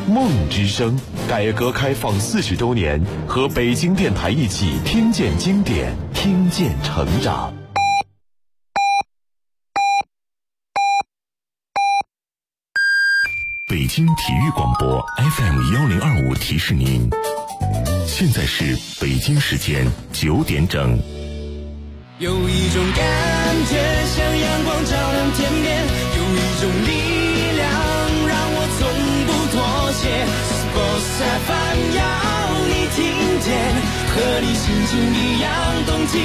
梦之声，改革开放40周年，和北京电台一起听见经典，听见成长。北京体育广播 FM1025提示您，现在是北京时间9点整。 有一种感觉像阳光照亮天边，有一种力量让我从不妥协。Sports FM 要你听见，和你心情一样动起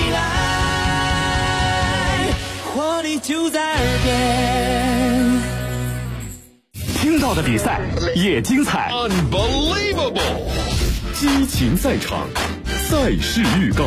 来，活力就在耳边。 听到的比赛也精彩 ，Unbelievable！ 激情赛场，赛事预告。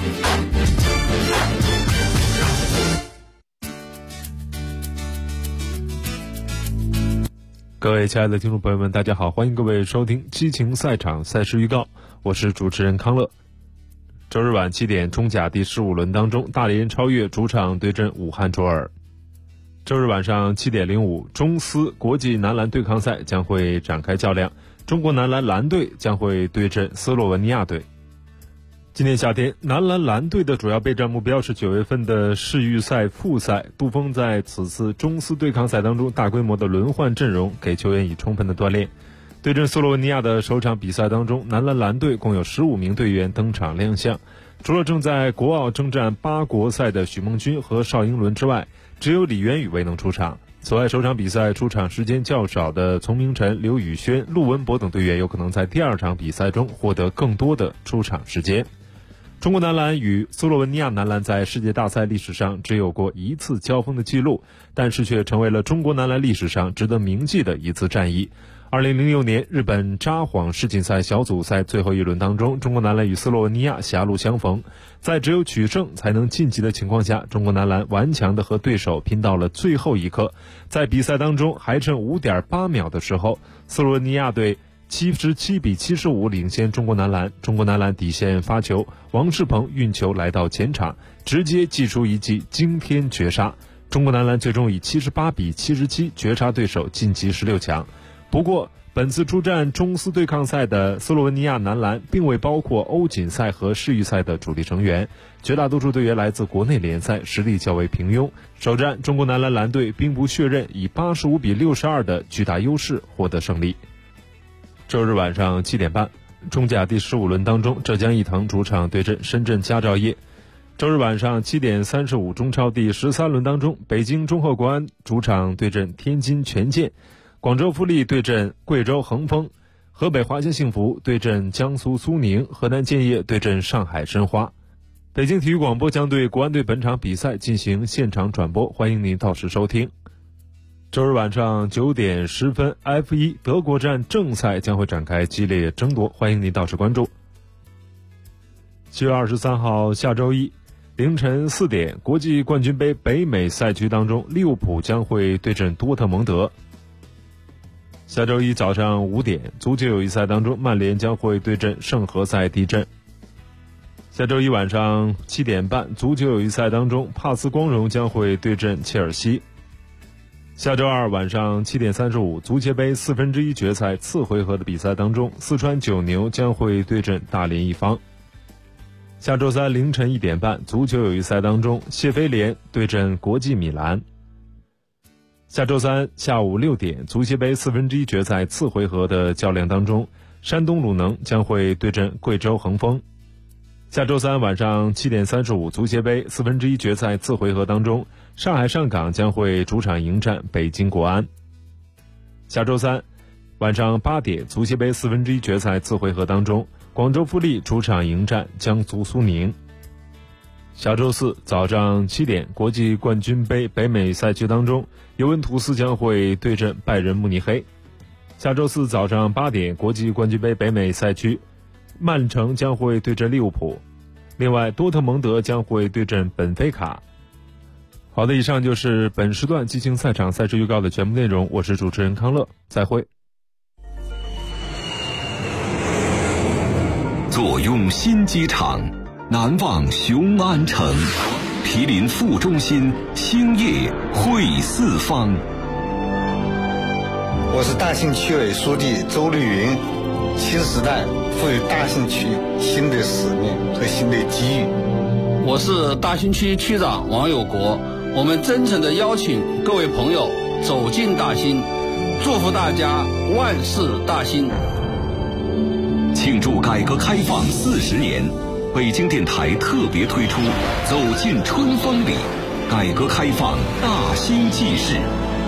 各位亲爱的听众朋友们，大家好，欢迎各位收听激情赛场赛事预告，我是主持人康乐。周日晚7点，中甲第15轮当中，大连超越主场对阵武汉卓尔。周日晚上7点05，中斯国际男篮对抗赛将会展开较量，中国男篮蓝队将会对阵斯洛文尼亚队。今年夏天，男篮蓝队的主要备战目标是9月份的世预赛复赛。杜锋在此次中斯对抗赛当中大规模的轮换阵容，给球员以充分的锻炼。对阵斯洛文尼亚的首场比赛当中，男篮蓝队共有15名队员登场亮相，除了正在国奥征战8国赛的许梦君和邵英伦之外，只有李渊宇未能出场。此外，首场比赛出场时间较少的丛明晨、刘宇轩、陆文博等队员有可能在第2场比赛中获得更多的出场时间。中国男篮与斯洛文尼亚男篮在世界大赛历史上只有过1次交锋的记录，但是却成为了中国男篮历史上值得铭记的一次战役。2006年日本札幌世锦赛小组赛最后一轮当中，中国男篮与斯洛文尼亚狭路相逢，在只有取胜才能晋级的情况下，中国男篮顽强地和对手拼到了最后一刻。在比赛当中还剩 5.8 秒的时候，斯洛文尼亚队77比75领先中国男篮。中国男篮底线发球，王仕鹏运球来到前场，直接击出一记惊天绝杀。中国男篮最终以78比77绝杀对手，晋级16强。不过，本次出战中斯对抗赛的斯洛文尼亚男篮并未包括欧锦赛和世预赛的主力成员，绝大多数队员来自国内联赛，实力较为平庸。首战，中国男篮蓝队兵不血刃，以85比62的巨大优势获得胜利。周日晚上7点半，中甲第15轮当中，浙江毅腾主场对阵深圳佳兆业。周日晚上7点35，中超第13轮当中，北京中赫国安主场对阵天津权健，广州富力对阵贵州恒丰，河北华夏幸福对阵江苏苏宁，河南建业对阵上海申花。北京体育广播将对国安队本场比赛进行现场转播，欢迎您到时收听。周日晚上9点10分 F1 德国站正赛将会展开激烈争夺，欢迎您到时关注。7月23号下周一凌晨4点，国际冠军杯北美赛区当中，利物浦将会对阵多特蒙德。下周一早上5点，足球友谊赛当中，曼联将会对阵圣何塞蒂镇。下周一晚上7点半，足球友谊赛当中，帕斯光荣将会对阵切尔西。下周二晚上7点35，足协杯1/4决赛次回合的比赛当中，四川九牛将会对阵大连一方。下周三凌晨1点半，足球友谊赛当中，谢菲联对阵国际米兰。下周三下午6点，足协杯1/4决赛次回合的较量当中，山东鲁能将会对阵贵州恒丰。下周三晚上7点35，足协杯1/4决赛次回合当中，上海上港将会主场迎战北京国安。下周三晚上8点，足协杯1/4决赛次回合当中，广州富力主场迎战江苏苏宁。下周四早上7点，国际冠军杯北美赛区当中，尤文图斯将会对阵拜仁慕尼黑。下周四早上8点，国际冠军杯北美赛区，曼城将会对阵利物浦。另外，多特蒙德将会对阵本菲卡。好的，以上就是本时段激情赛场赛事预告的全部内容，我是主持人康乐，再会。 坐拥新机场，南望雄安城，毗邻副中心，兴业汇四方。 我是大兴区委书记周绿云。新时代赋予大兴区新的使命和新的机遇。 我是大兴区区长王有国，我们真诚地邀请各位朋友走进大兴，祝福大家万事大兴。 庆祝改革开放40年，北京电台特别推出《走进春风里》，改革开放大兴纪事。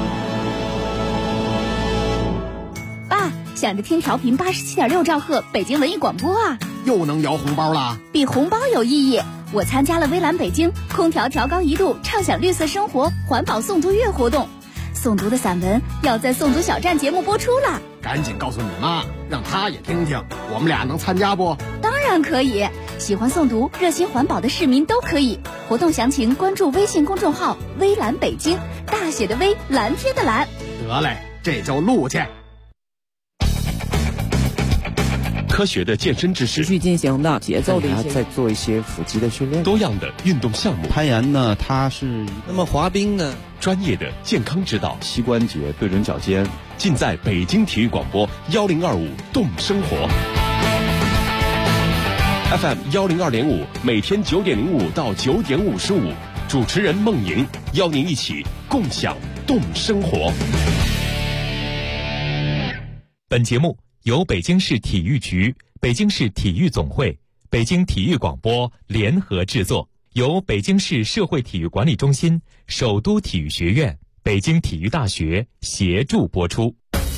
爸，想着听调频87.6兆赫北京文艺广播啊， 又能摇红包啦！ 比红包有意义。我参加了微蓝北京空调调高1度畅享绿色生活环保诵读月活动，诵读的散文要在诵读小站节目播出了。 赶紧告诉你妈，让她也听听，我们俩能参加不？ 当然可以，喜欢诵读热心环保的市民都可以。活动详情关注微信公众号微蓝北京，大写的微，蓝天的蓝。 得嘞，这就录去。 科学的健身知识， 持续进行的节奏的一些， 再做一些腹肌的训练， 多样的运动项目。 攀岩呢，它是那么滑冰呢， 专业的健康指导， 膝关节对准脚尖， 尽在北京体育广播1025动生活 FM 102.5，每天9点05到9点55，主持人孟莹邀您一起共享动生活。 本节目由北京市体育局、北京市体育总会、北京体育广播联合制作，由北京市社会体育管理中心、首都体育学院、北京体育大学协助播出。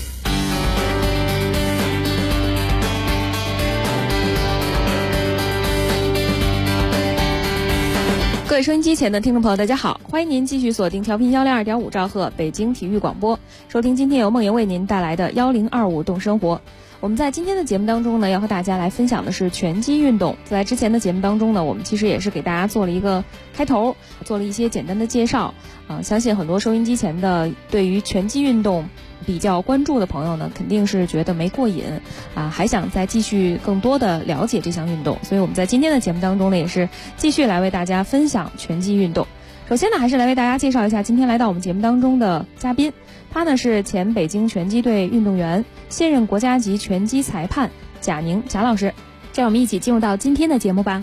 各位收音机前的听众朋友，大家好，欢迎您继续锁定调频102.5兆赫北京体育广播，收听今天由梦莹为您带来的1025动生活。我们在今天的节目当中呢，要和大家来分享的是拳击运动。在之前的节目当中呢，我们其实也是给大家做了一个开头，做了一些简单的介绍。相信很多收音机前的对于拳击运动比较关注的朋友呢，肯定是觉得没过瘾还想再继续更多的了解这项运动。所以我们在今天的节目当中呢，也是继续来为大家分享拳击运动。首先呢，还是来为大家介绍一下今天来到我们节目当中的嘉宾。他呢是前北京拳击队运动员，现任国家级拳击裁判贾宁贾老师。让我们一起进入到今天的节目吧。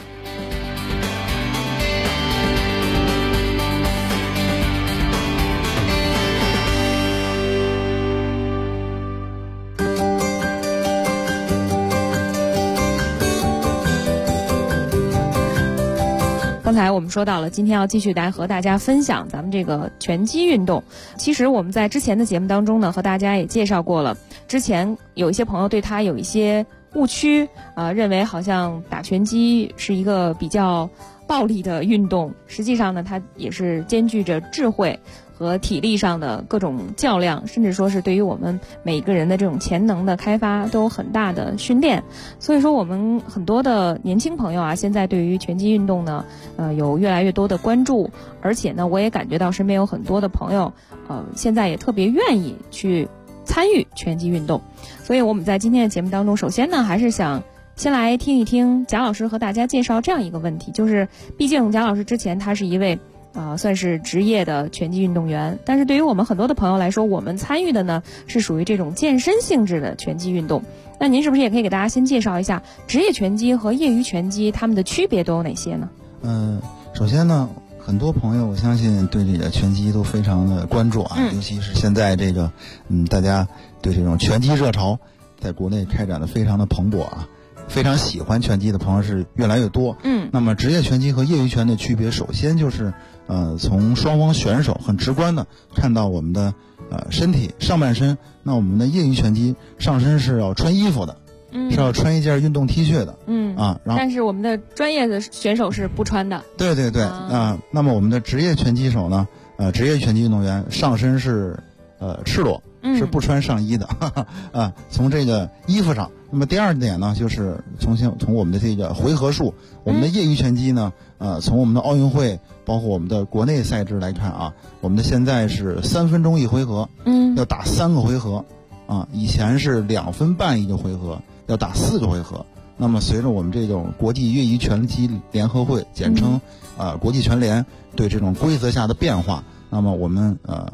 刚才我们说到了，今天要继续来和大家分享咱们这个拳击运动。其实我们在之前的节目当中呢，和大家也介绍过了。之前有一些朋友对它有一些误区，认为好像打拳击是一个比较暴力的运动。实际上呢，它也是兼具着智慧和体力上的各种较量，甚至说是对于我们每个人的这种潜能的开发都有很大的训练。所以说我们很多的年轻朋友现在对于拳击运动呢有越来越多的关注，而且呢我也感觉到身边有很多的朋友现在也特别愿意去参与拳击运动。所以我们在今天的节目当中，首先呢还是想先来听一听贾老师和大家介绍这样一个问题，就是毕竟贾老师之前他是一位算是职业的拳击运动员，但是对于我们很多的朋友来说，我们参与的呢是属于这种健身性质的拳击运动。那您是不是也可以给大家先介绍一下职业拳击和业余拳击它们的区别都有哪些呢？ 首先呢，很多朋友我相信对这个拳击都非常的关注尤其是现在这个大家对这种拳击热潮在国内开展的非常的蓬勃非常喜欢拳击的朋友是越来越多。那么职业拳击和业余拳的区别，首先就是从双方选手很直观的看到我们的身体上半身。那我们的业余拳击上身是要穿衣服的，是要穿一件运动 T 恤的，然后但是我们的专业的选手是不穿的。 对对对，那么我们的职业拳击手呢，职业拳击运动员上身是赤裸，是不穿上衣的，从这个衣服上。那么第二点呢，就是从我们的这个回合数，我们的业余拳击呢，从我们的奥运会，包括我们的国内赛制来看我们的现在是3分钟一回合，要打3个回合，以前是2分半一个回合，要打4个回合。那么随着我们这种国际业余拳击联合会，简称国际拳联对这种规则下的变化，那么我们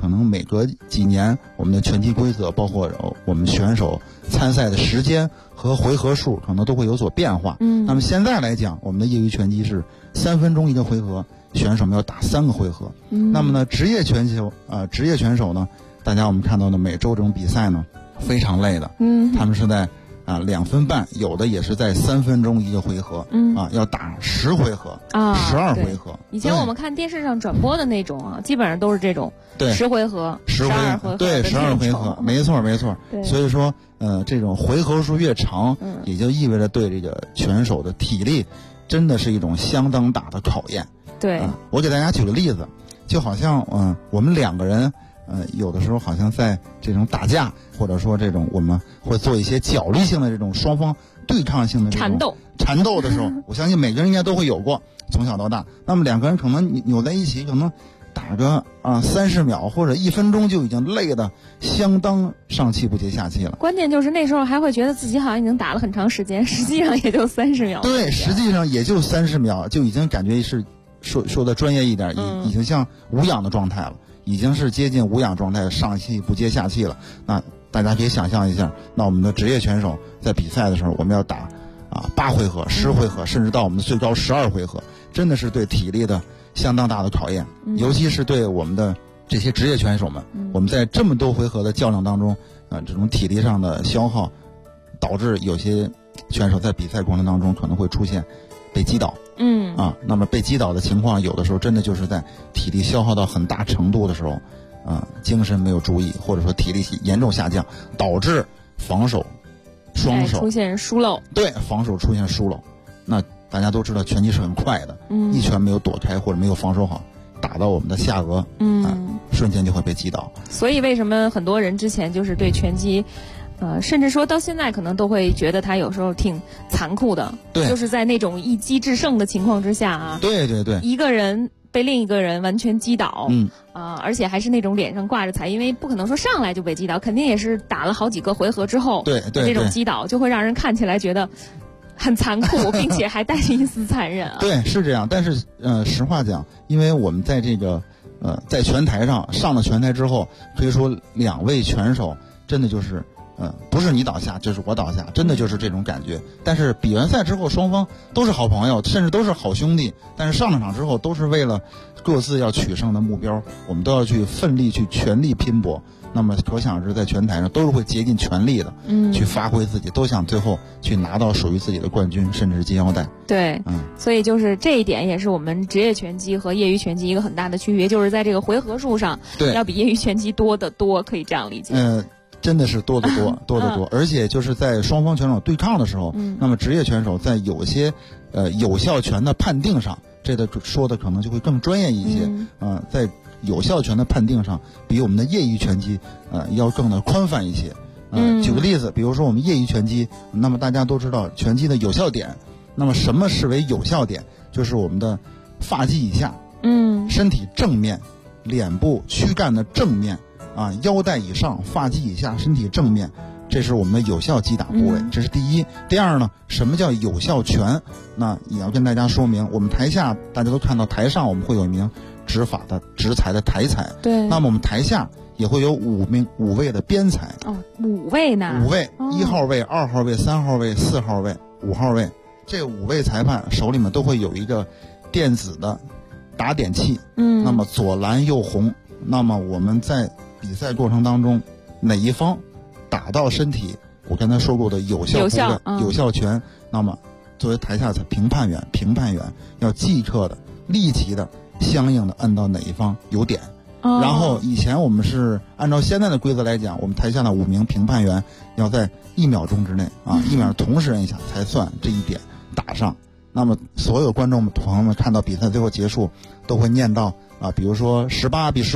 可能每隔几年我们的拳击规则，包括我们选手参赛的时间和回合数可能都会有所变化。那么现在来讲，我们的业余拳击是3分钟一个回合，选手们要打3个回合。那么呢，职业选手呢，大家我们看到的每周这种比赛呢，非常累的。他们是在2分半，有的也是在3分钟一个回合。要打10回合，12回合。 以前我们看电视上转播的那种基本上都是这种10回合、12回合， 对，12回合，没错。所以说，这种回合数越长，也就意味着对这个拳手的体力真的是一种相当大的考验。 对， 我给大家举个例子，就好像我们2个人。有的时候好像在这种打架，或者说这种我们会做一些角力性的这种双方对抗性的这种缠斗的时候，我相信每个人应该都会有过，从小到大。那么2个人可能扭在一起，可能打个30秒或者1分钟就已经累得相当上气不接下气了。 关键就是那时候还会觉得自己好像已经打了很长时间，实际上也就30秒。 对，实际上也就30秒，就已经感觉是说的专业一点，已经像无氧的状态了。已经是接近无氧状态，上气不接下气了。那大家可以想象一下，那我们的职业选手在比赛的时候，我们要打8回合、10回合，甚至到我们的最高12回合，真的是对体力的相当大的考验。尤其是对我们的这些职业选手们，我们在这么多回合的较量当中，这种体力上的消耗，导致有些选手在比赛过程当中可能会出现被击倒。那么被击倒的情况，有的时候真的就是在体力消耗到很大程度的时候，精神没有注意，或者说体力严重下降，导致防守双手出现疏漏。 对，防守出现疏漏。那大家都知道拳击是很快的，一拳没有躲开或者没有防守好，打到我们的下颚，瞬间就会被击倒。 所以为什么很多人之前就是对拳击甚至说到现在可能都会觉得他有时候挺残酷的， 对， 就是在那种一击制胜的情况之下对， 一个人被另一个人完全击倒，而且还是那种脸上挂着彩，因为不可能说上来就被击倒，肯定也是打了好几个回合之后， 对， 这种击倒就会让人看起来觉得很残酷，并且还带着一丝残忍对，是这样。但是实话讲，因为我们在这个在拳台上上了拳台之后，可以说2位拳手真的就是不是你倒下就是我倒下，真的就是这种感觉。但是比完赛之后，双方都是好朋友，甚至都是好兄弟，但是上了场之后都是为了各自要取胜的目标，我们都要去奋力去全力拼搏。那么可想而知，在拳台上都是会竭尽全力的去发挥自己，都想最后去拿到属于自己的冠军，甚至是金腰带。 对，所以就是这一点也是我们职业拳击和业余拳击一个很大的区别，就是在这个回合数上要比业余拳击多得多，可以这样理解。 真的是多得多，而且就是在双方拳手对抗的时候，那么职业拳手在有些有效拳的判定上，这个说的可能就会更专业一些。在有效拳的判定上，比我们的业余拳击要更的宽泛一些。举个例子，比如说我们业余拳击，那么大家都知道拳击的有效点，那么什么视为有效点？就是我们的发际以下，身体正面，脸部躯干的正面。腰带以上，发际以下，身体正面，这是我们的有效击打部位，这是第一。第二呢，什么叫有效拳？那也要跟大家说明，我们台下大家都看到，台上我们会有一名执法的执裁的台裁， 对。 那么我们台下也会有5位的边裁。 5位呢？5位 ，1号位、2号位、3号位、4号位、5号位，这5位裁判手里面都会有一个电子的打点器，那么左蓝右红，那么我们在比赛过程当中，哪一方打到身体，我刚才说过的有效拳，那么作为台下的评判员要即刻的、立即的、相应的按到哪一方有点。然后以前我们是按照现在的规则来讲，我们台下的5名评判员要在1秒钟之内1秒同时按一下才算这一点打上。那么所有观众朋友们看到比赛最后结束，都会念到比如说18比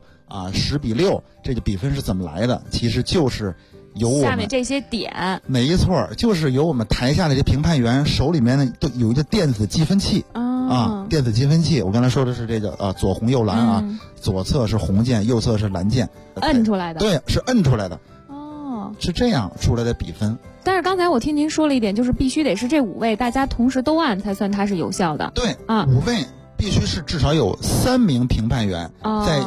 15。10比6，这个比分是怎么来的？其实就是由我们下面这些点， 没错，就是由我们台下的这些评判员手里面呢都有一个电子计分器电子计分器。我刚才说的是这个左红右蓝左侧是红键，右侧是蓝键， 摁出来的。 对，是摁出来的。是这样出来的比分。 但是刚才我听您说了一点，就是必须得是这5位大家同时都按才算它是有效的。 对，5位。必须是至少有3名评判员在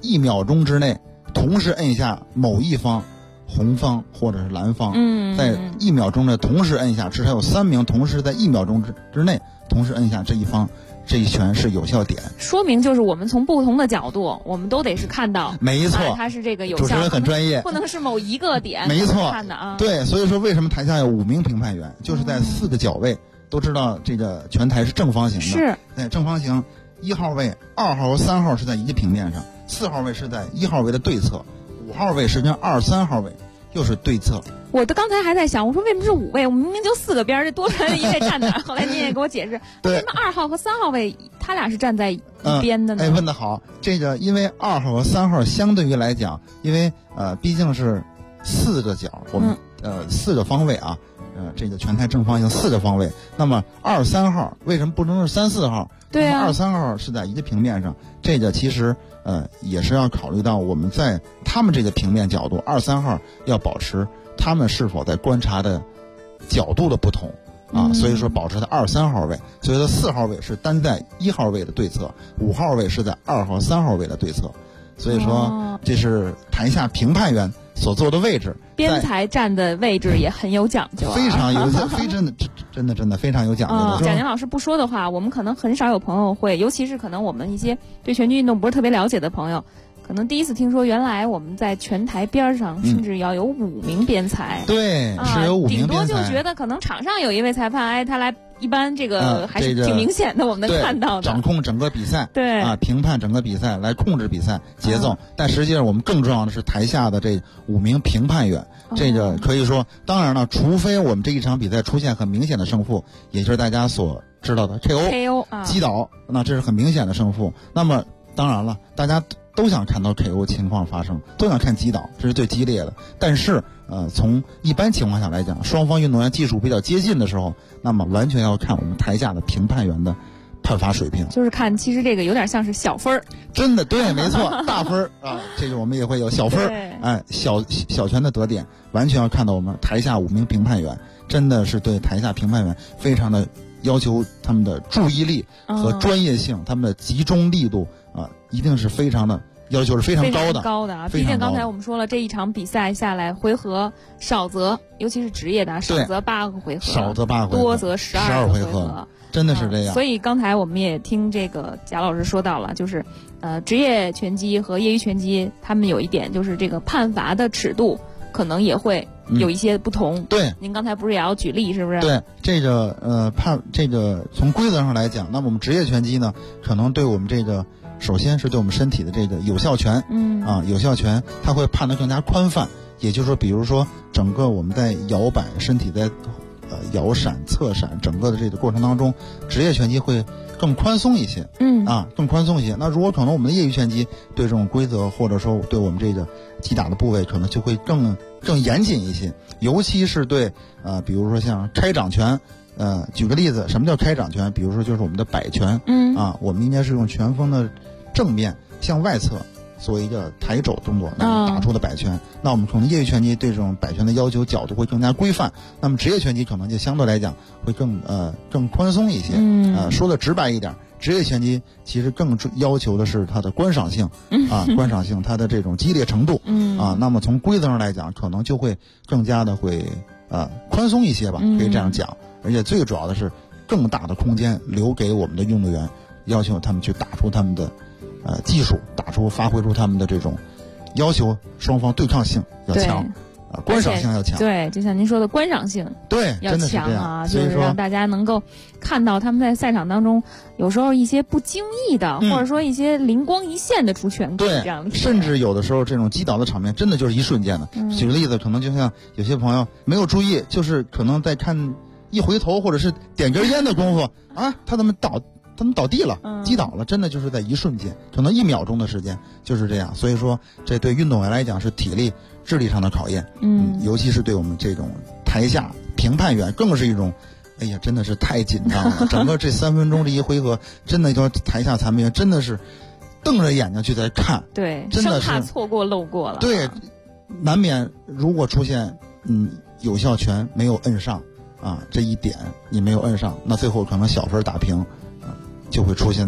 1秒钟之内同时摁下某一方，红方或者是蓝方，在1秒钟内同时摁下，至少有3名同时在1秒钟之内同时摁下这一方，这一拳是有效点。 说明就是我们从不同的角度，我们都得是看到， 没错， 它是这个有效。 主持人很专业， 不能是某一个点， 没错， 看的啊。 对，所以说为什么台下有5名评判员，就是在4个角位，都知道这个拳台是正方形的， 是， 对，正方形，1号位、2号和3号是在一个平面上，4号位是在1号位的对侧，5号位是跟2、3号位又是对侧。 我刚才还在想，我说为什么是5位？我们明明就4个边，这多出来的1位站哪儿？后来您也给我解释，为什么2号和3号位他俩是站在一边的呢？ 问得好，这个因为2号和3号相对于来讲，因为毕竟是4个角，我们4个方位啊，这个拳台正方形4个方位，那么2、3号为什么不能是3、4号？ 对啊， 2、3号是在一个平面上，这个其实也是要考虑到我们在他们这个平面角度，2、3号要保持他们是否在观察的角度的不同啊，所以说保持在2、3号位，所以说4号位是单在1号位的对侧，5号位是在2号、3号位的对侧，所以说这是台下评判员所坐的位置。 边裁站的位置也很有讲究， 非常有讲，真的非常有讲究的。 贾宁老师不说的话，我们可能很少有朋友会，尤其是可能我们一些对拳击运动不是特别了解的朋友，可能第一次听说，原来我们在拳台边上甚至要有5名边裁。 对，是有5名边裁。 顶多就觉得可能场上有一位裁判，他来，一般这个还是挺明显的，我们能看到的。 掌控整个比赛， 对评判整个比赛，来控制比赛节奏。但实际上，我们更重要的是台下的这5名评判员。这个可以说，当然了，除非我们这一场比赛出现很明显的胜负，也就是大家所知道的 KO 击倒，那这是很明显的胜负。那么当然了，大家都想看到 KO 情况发生，都想看击倒，这是最激烈的。但是从一般情况下来讲，双方运动员技术比较接近的时候，那么完全要看我们台下的评判员的判罚水平， 就是看，其实这个有点像是小分儿， 真的对，没错，大分啊，这个我们也会有小分，小拳的得点，完全要看到我们台下5名评判员，真的是对台下评判员非常的要求，他们的注意力和专业性，他们的集中力度一定是非常的要求是非常高的啊！毕竟刚才我们说了，这一场比赛下来，回合少则，尤其是职业的，少则8个回合，多则12个回合。 真的是这样， 所以刚才我们也听这个贾老师说到了，就是职业拳击和业余拳击，他们有一点就是这个判罚的尺度可能也会有一些不同。 对， 您刚才不是也要举例，是不是？ 对，这个这个从规则上来讲，那么我们职业拳击呢，可能对我们这个首先是对我们身体的这个有效权，有效权它会判得更加宽泛，也就是说，比如说整个我们在摇摆身体在摇闪、侧闪，整个的这个过程当中，职业拳击会更宽松一些，更宽松一些。那如果可能我们的业余拳击对这种规则或者说对我们这个击打的部位，可能就会更严谨一些，尤其是对比如说像开掌拳，举个例子，什么叫开掌拳？比如说就是我们的摆拳，我们应该是用拳锋的正面向外侧做一个抬肘动作，打出的摆拳。那我们可能业余拳击对这种摆拳的要求角度会更加规范，那么职业拳击可能就相对来讲会更宽松一些。说的直白一点，职业拳击其实更要求的是它的观赏性，观赏性，它的这种激烈程度，那么从规则上来讲，可能就会更加的会宽松一些吧，可以这样讲。而且最主要的是更大的空间留给我们的运动员，要求他们去打出他们的技术，发挥出他们的这种要求，双方对抗性要强，观赏性要强。 对，就像您说的观赏性， 对， 要强啊，就是让大家能够看到他们在赛场当中有时候一些不经意的，或者说一些灵光一现的出拳， 对， 这样甚至有的时候这种击倒的场面真的就是一瞬间的。举个例子，可能就像有些朋友没有注意，就是可能在看一回头或者是点根烟的功夫他们倒地了，击倒了，真的就是在一瞬间，可能1秒钟的时间就是这样。所以说，这对运动员来讲是体力、智力上的考验，尤其是对我们这种台下评判员更是一种，哎呀，真的是太紧张了。整个这3分钟这一回合，真的就台下裁判员真的是瞪着眼睛去在看， 对， 真的是生怕错过漏过了， 对，难免如果出现有效权没有摁上这一点你没有摁上，那最后可能小分打平。就会出现在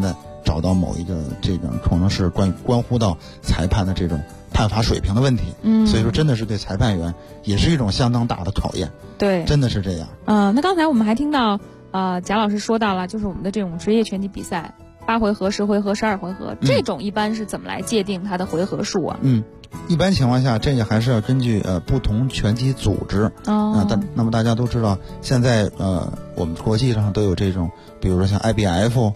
找到某一个这个可能是关乎到裁判的这种判罚水平的问题。所以说真的是对裁判员也是一种相当大的考验。 对， 真的是这样。 那刚才我们还听到贾老师说到了，就是我们的这种职业拳击比赛8回合、10回合、12回合，这种一般是怎么来界定它的回合数啊？ 一般情况下，这个还是要根据不同拳击组织。那么大家都知道，现在我们国际上都有这种，比如说像 IBF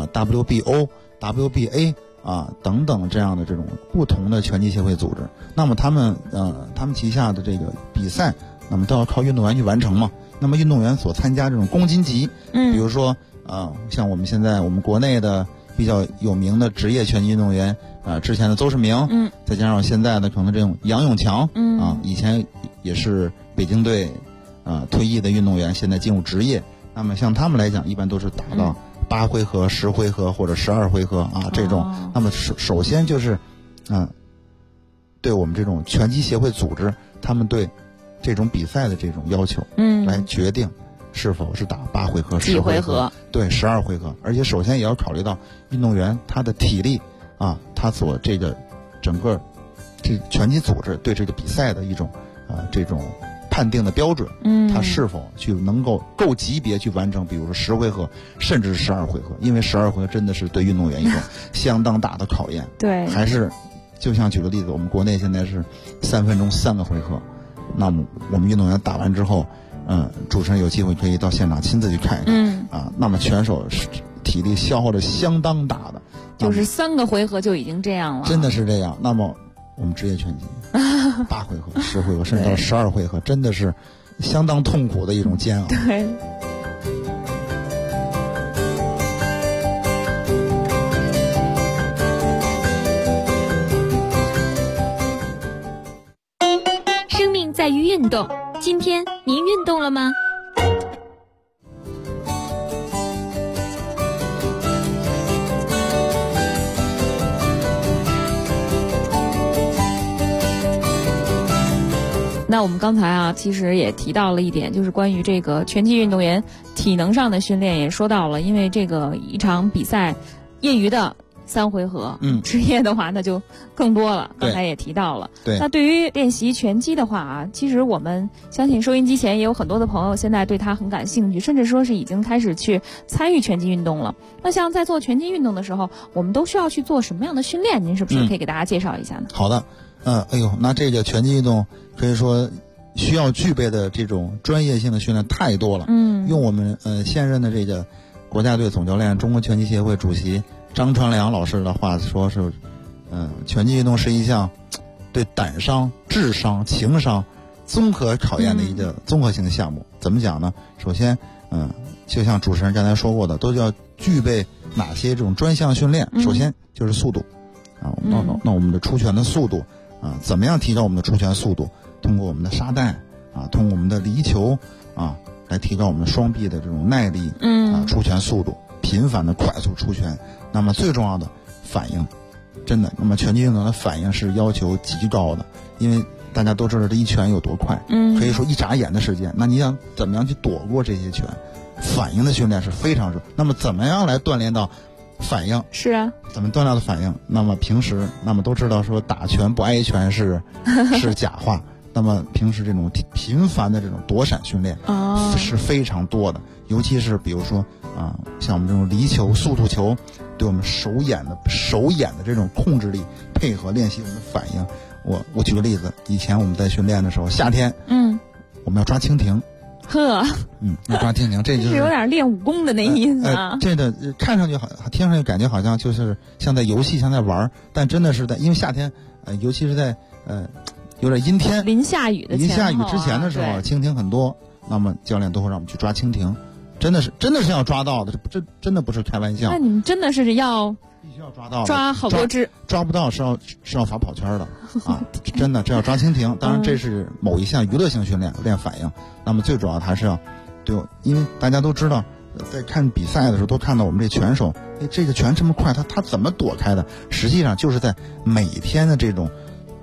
WBO、WBA 等等这样的这种不同的拳击协会组织。那么他们旗下的这个比赛，那么都要靠运动员去完成嘛。那么运动员所参加这种公斤级，比如说像我们现在我们国内的比较有名的职业拳击运动员，之前的邹市明，再加上现在的可能这种杨永强，以前也是北京队退役的运动员，现在进入职业。那么像他们来讲，一般都是打到8回合、10回合或者12回合这种。那么首先就是对我们这种拳击协会组织，他们对这种比赛的这种要求，来决定是否是打8回合、10回合，对12回合。而且首先也要考虑到运动员他的体力他所这个整个这拳击组织对这个比赛的一种这种判定的标准，他是否去能够够级别去完成，比如说10回合甚至是12回合。因为12回合真的是对运动员一种相当大的考验。 对， 还是就像举个例子，我们国内现在是3分钟3个回合，那么我们运动员打完之后，主持人有机会可以到现场亲自去看一看。那么选手体力消耗的相当大的， 就是3个回合就已经这样了， 真的是这样。那么我们职业拳击8回合、10回合甚至到12回合，真的是相当痛苦的一种煎熬。 对。 生命在于运动，今天您运动了吗？ 那我们刚才其实也提到了一点，就是关于这个拳击运动员体能上的训练，也说到了，因为这个一场比赛，业余的3回合，职业的话那就更多了。刚才也提到了。 对。 那对于练习拳击的话其实我们相信收音机前也有很多的朋友现在对它很感兴趣，甚至说是已经开始去参与拳击运动了。那像在做拳击运动的时候，我们都需要去做什么样的训练？您是不是可以给大家介绍一下呢？ 好的。那这个拳击运动可以说需要具备的这种专业性的训练太多了。用我们现任的这个国家队总教练、中国拳击协会主席张传良老师的话说是，拳击运动是一项对胆商、智商、情商综合考验的一个综合性的项目。怎么讲呢？首先，就像主持人刚才说过的，都要具备哪些这种专项训练？首先就是速度那我们的出拳的速度怎么样提高我们的出拳速度？通过我们的沙袋通过我们的离球来提高我们的双臂的这种耐力出拳速度，频繁的快速出拳。那么最重要的反应，真的，那么拳击运动的反应是要求极高的，因为大家都知道这一拳有多快，可以说一眨眼的时间。那你想怎么样去躲过这些拳？反应的训练是非常重要。那么怎么样来锻炼到反应？ 是啊， 怎么锻炼的反应？那么平时都知道说打拳不挨拳是假话。那么平时这种频繁的这种躲闪训练是非常多的，尤其是比如说像我们这种离球、速度球，对我们手眼的这种控制力，配合练习我们的反应。我举个例子，以前我们在训练的时候，夏天我们要抓蜻蜓。要抓蜻蜓，这就是有点练武功的那意思啊。 这个看上去听上去感觉好像就是像在游戏，像在玩，但真的是因为夏天尤其是在有点阴天、 临下雨之前的时候，蜻蜓很多，那么教练都会让我们去抓蜻蜓，真的是要抓到的，这真的不是开玩笑。 那你们真的是必须要抓到， 抓好多只， 抓不到是要罚跑圈的真的，这要抓蜻蜓。当然这是某一项娱乐性训练，练反应。那么最主要还是要因为大家都知道，在看比赛的时候都看到我们这拳手，这个拳这么快，他怎么躲开的？实际上就是在每天的这种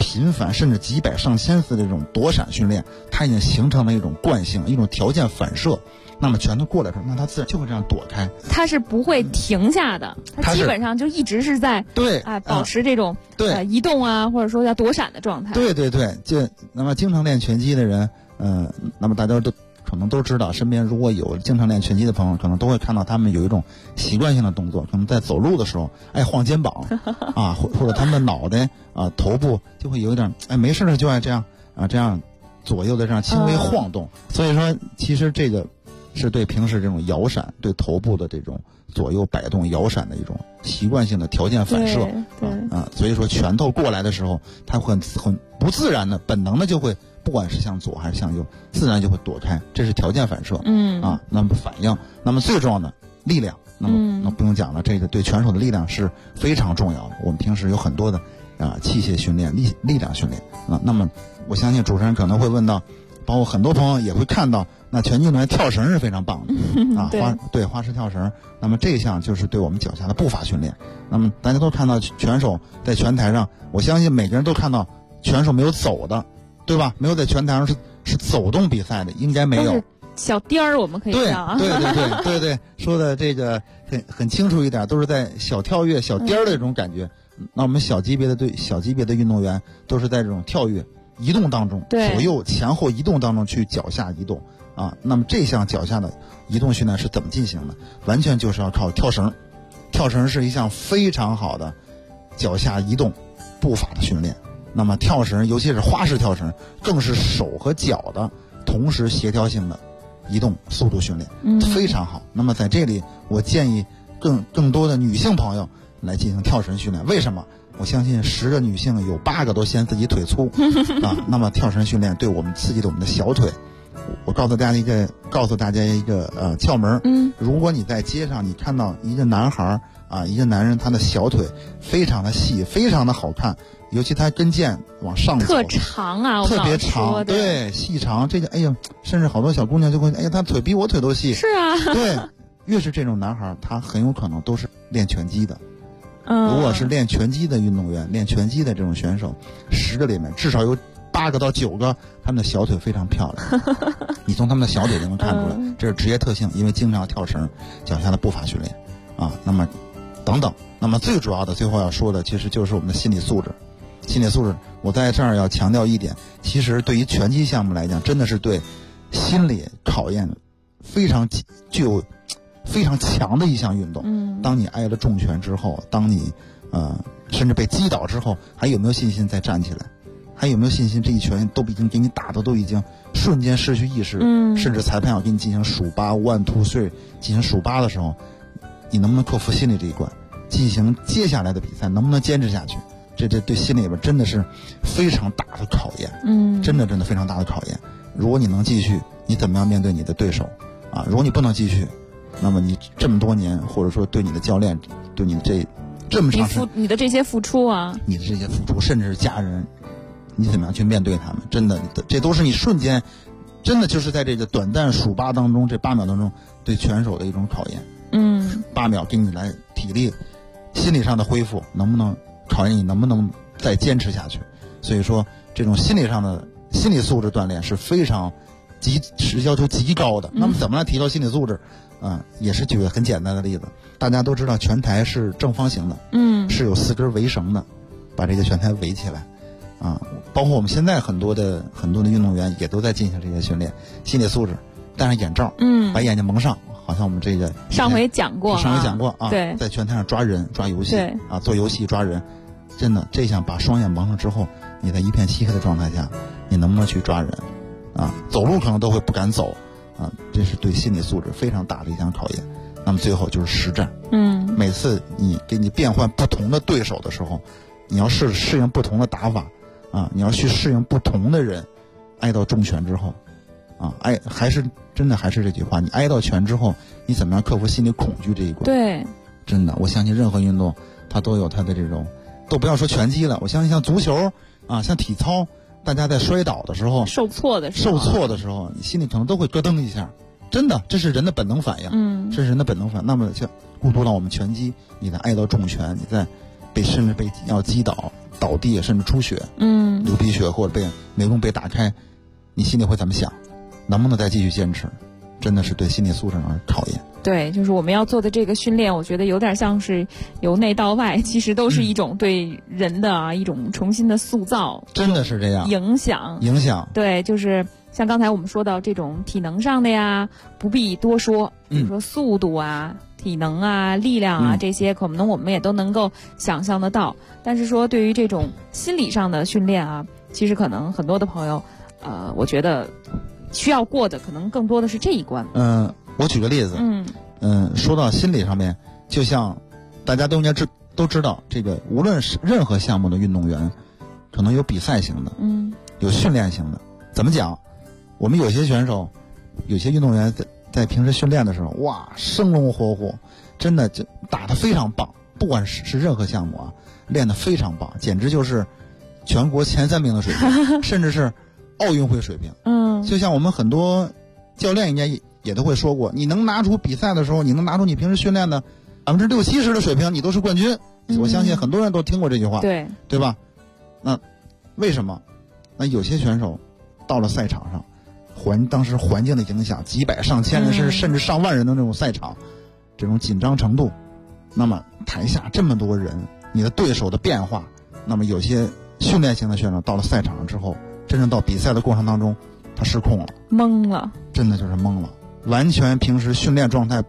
频繁甚至几百上千次的这种躲闪训练，它已经形成了一种惯性，一种条件反射。那么拳头过来的时候，那它自然就会这样躲开。 它是不会停下的，它基本上就一直是在保持这种移动啊，或者说叫躲闪的状态。 对，那么经常练拳击的人，那么大家都可能都知道，身边如果有经常练拳击的朋友，可能都会看到他们有一种习惯性的动作，可能在走路的时候爱晃肩膀啊，或者他们的脑袋啊、头部就会有一点没事的就爱这样这样左右的这样轻微晃动。所以说，其实这个是对平时这种摇闪、对头部的这种左右摆动、摇闪的一种习惯性的条件反射所以说拳头过来的时候，它会很不自然的、本能的就会。不管是向左还是向右，自然就会躲开，这是条件反射。那么反应，那么最重要的力量，那么不用讲了，这个对拳手的力量是非常重要的。我们平时有很多的器械训练、力量训练那么我相信主持人可能会问到，包括很多朋友也会看到，那拳击运动员跳绳是非常棒的花式跳绳。那么这一项就是对我们脚下的步伐训练。那么大家都看到拳手在拳台上，我相信每个人都看到拳手没有走的。对吧？没有在拳台上是走动比赛的，应该没有。 小颠儿，我们可以叫对，说的这个很清楚一点，都是在小跳跃、小颠儿的这种感觉。那我们小级别的运动员都是在这种跳跃、移动当中，左右前后移动当中去脚下移动那么这项脚下的移动训练是怎么进行的？完全就是要靠跳绳。跳绳是一项非常好的脚下移动步伐的训练。那么跳绳，尤其是花式跳绳，更是手和脚的同时协调性的移动速度训练，非常好。那么在这里，我建议更多的女性朋友来进行跳绳训练。为什么？我相信10个女性有8个都嫌自己腿粗那么跳绳训练对我们刺激了我们的小腿。我告诉大家一个窍门。如果你在街上你看到一个男孩一个男人，他的小腿非常的细，非常的好看。尤其他跟腱往上走， 特长特别长，对，细长。这个，甚至好多小姑娘就会，他腿比我腿都细。 是啊， 对，越是这种男孩，他很有可能都是练拳击的。如果是练拳击的运动员，练拳击的这种选手，10个里面至少有8个到9个，他们的小腿非常漂亮。你从他们的小腿就能看出来，这是职业特性，因为经常跳绳，脚下的步伐训练那么等等。那么最主要的，最后要说的，其实就是我们的心理素质。心理素质，我在这儿要强调一点，其实对于拳击项目来讲，真的是对心理考验非常具有非常强的一项运动。当你挨了重拳之后，当你甚至被击倒之后，还有没有信心再站起来？还有没有信心这一拳都已经给你打的都已经瞬间失去意识，甚至裁判要给你进行数8 1 2 3进行数8的时候，你能不能克服心理这一关，进行接下来的比赛能不能坚持下去？这对心里边真的是非常大的考验，真的非常大的考验。如果你能继续，你怎么样面对你的对手如果你不能继续，那么你这么多年，或者说对你的教练，对你的这么长时间， 你的这些付出你的这些付出，甚至是家人，你怎么样去面对他们？真的，这都是你瞬间，真的就是在这个短暂数8当中，这8秒当中对拳手的一种考验。8秒给你来体力、心理上的恢复，能不能？考验你能不能再坚持下去。所以说这种心理上的心理素质锻炼是非常是要求极高的。那么怎么来提高心理素质也是举个很简单的例子。大家都知道拳台是正方形的，是有4根围绳的，把这个拳台围起来包括我们现在很多的运动员也都在进行这些训练。心理素质，戴上眼罩，把眼睛蒙上，好像我们这个上回讲过对，在拳台上抓人抓游戏做游戏抓人。真的，这项把双眼蒙上之后，你在一片漆黑的状态下，你能不能去抓人走路可能都会不敢走这是对心理素质非常大的一项考验。那么最后就是实战，每次给你变换不同的对手的时候，你要适应不同的打法你要去适应不同的人。挨到重拳之后还是这句话，你挨到拳之后，你怎么样克服心理恐惧这一关？ 对， 真的，我相信任何运动它都有它的这种，都不要说拳击了，我相信像足球像体操，大家在摔倒的时候， 受挫的时候，你心里可能都会咯噔一下。真的，这是人的本能反应，这是人的本能反应。那么像过渡到我们拳击，你在挨到重拳，你在甚至被要击倒、倒地，甚至出血，流鼻血或者被美容被打开，你心里会怎么想？能不能再继续坚持？真的是对心理素质上的考验。 对，就是我们要做的这个训练，我觉得有点像是由内到外，其实都是一种对人的一种重新的塑造， 真的是这样。 影响，对，就是像刚才我们说到这种体能上的呀，不必多说，比如说速度啊、体能啊、力量啊这些，可能我们也都能够想象得到。但是说对于这种心理上的训练啊，其实可能很多的朋友，我觉得需要过的可能更多的是这一关。 我举个例子，说到心理上面，就像大家都应该都知道，这个无论是任何项目的运动员，可能有比赛型的，有训练型的。怎么讲？我们有些选手，有些运动员在平时训练的时候，哇，生龙活虎，真的就打得非常棒，不管是任何项目啊，练得非常棒，简直就是全国前3名的水平，甚至是奥运会水平。就像我们很多教练应该也都会说过，你能拿出比赛的时候，你能拿出你平时训练的60-70%的水平，你都是冠军。我相信很多人都听过这句话，对吧？那为什么？那有些选手到了赛场上，当时环境的影响，几百上千人甚至上万人的那种赛场，这种紧张程度，那么台下这么多人，你的对手的变化，那么有些训练型的选手到了赛场上之后，真正到比赛的过程当中，他失控了， 懵了，真的就是懵了。完全平时训练状态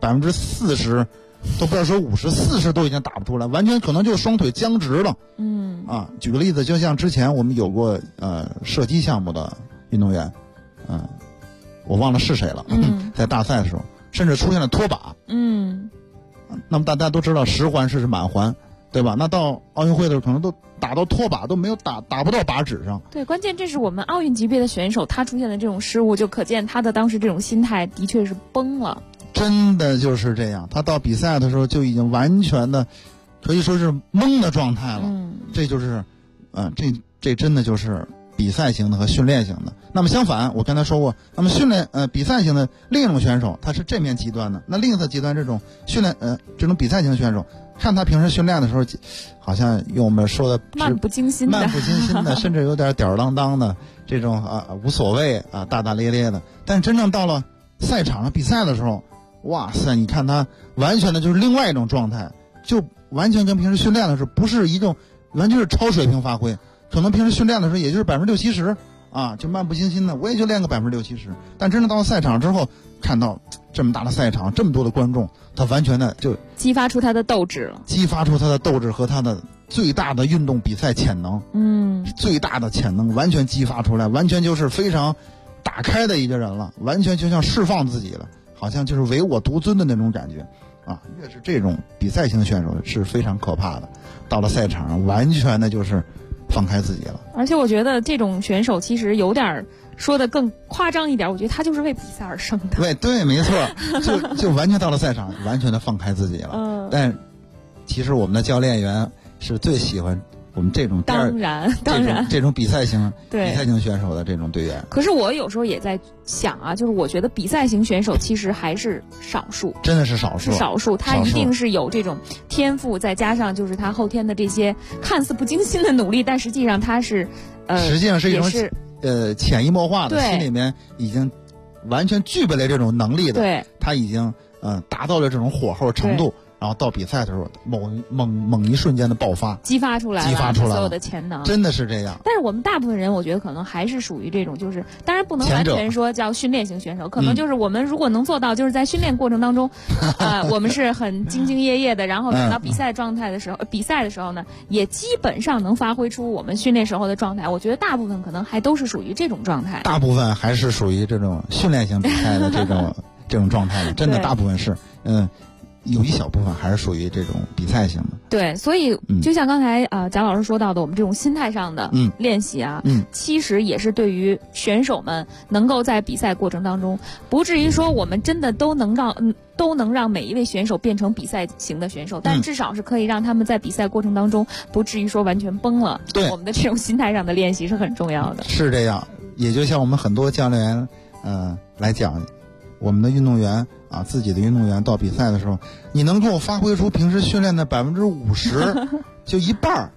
40%都不要说50%，40%都已经打不出来，完全可能就是双腿僵直了。举个例子，就像之前我们有过射击项目的运动员，我忘了是谁了，在大赛的时候甚至出现了脱靶。那么大家都知道10环是满环，对吧？那到奥运会的时候，可能都打到脱靶，都没有打不到靶纸上。 对，关键这是我们奥运级别的选手，他出现的这种失误，就可见他的当时这种心态的确是崩了。 真的就是这样，他到比赛的时候就已经完全的，可以说是懵的状态了。这就是，这真的就是比赛型的和训练型的。那么相反，我刚才说过，那么比赛型的另一种选手，他是这面极端的。那另一个极端，这种这种比赛型的选手，看他平时训练的时候，好像用我们说的漫不经心的，甚至有点吊儿郎当的这种无所谓大大咧咧的。但真正到了赛场上比赛的时候，哇塞，你看他完全的就是另外一种状态，就完全跟平时训练的时候不是一种，完全是超水平发挥。可能平时训练的时候也就是60-70%就漫不经心的，我也就练个60-70%。但真正到了赛场之后，看到这么大的赛场，这么多的观众，他完全的就激发出他的斗志了， 激发出他的斗志和他的最大的运动比赛潜能。最大的潜能完全激发出来，完全就是非常打开的一个人了，完全就像释放自己了，好像就是唯我独尊的那种感觉越是这种比赛型的选手是非常可怕的，到了赛场上完全的就是放开自己了。 而且我觉得这种选手其实有点说的更夸张一点，我觉得他就是为比赛而生的。 对，没错，就完全到了赛场，完全的放开自己了。但其实我们的教练员是最喜欢我们这种当然这种比赛型选手的这种队员。 可是我有时候也在想就是我觉得比赛型选手其实还是少数， 真的是少数， 他一定是有这种天赋，再加上就是他后天的这些看似不经心的努力，但实际上他是实际上是一种潜移默化的，心里面已经完全具备了这种能力的。 对， 他已经达到了这种火候程度。然后到比赛的时候，猛一瞬间的爆发， 激发出来所有的潜能， 真的是这样。 但是我们大部分人，我觉得可能还是属于这种，就是当然不能完全说叫训练型选手，可能就是我们如果能做到，就是在训练过程当中，我们是很兢兢业业的，然后等到比赛状态的时候，比赛的时候呢，也基本上能发挥出我们训练时候的状态。我觉得大部分可能还都是属于这种状态， 大部分还是属于这种训练型比赛的这种状态的，真的大部分是有一小部分还是属于这种比赛型的。 对，所以就像刚才贾老师说到的，我们这种心态上的练习其实也是对于选手们能够在比赛过程当中，不至于说我们真的都能让每一位选手变成比赛型的选手，但至少是可以让他们在比赛过程当中不至于说完全崩了。 对， 我们的这种心态上的练习是很重要的。 是这样，也就像我们很多教练员来讲，我们的运动员自己的运动员到比赛的时候，你能够发挥出平时训练的50%， 就一半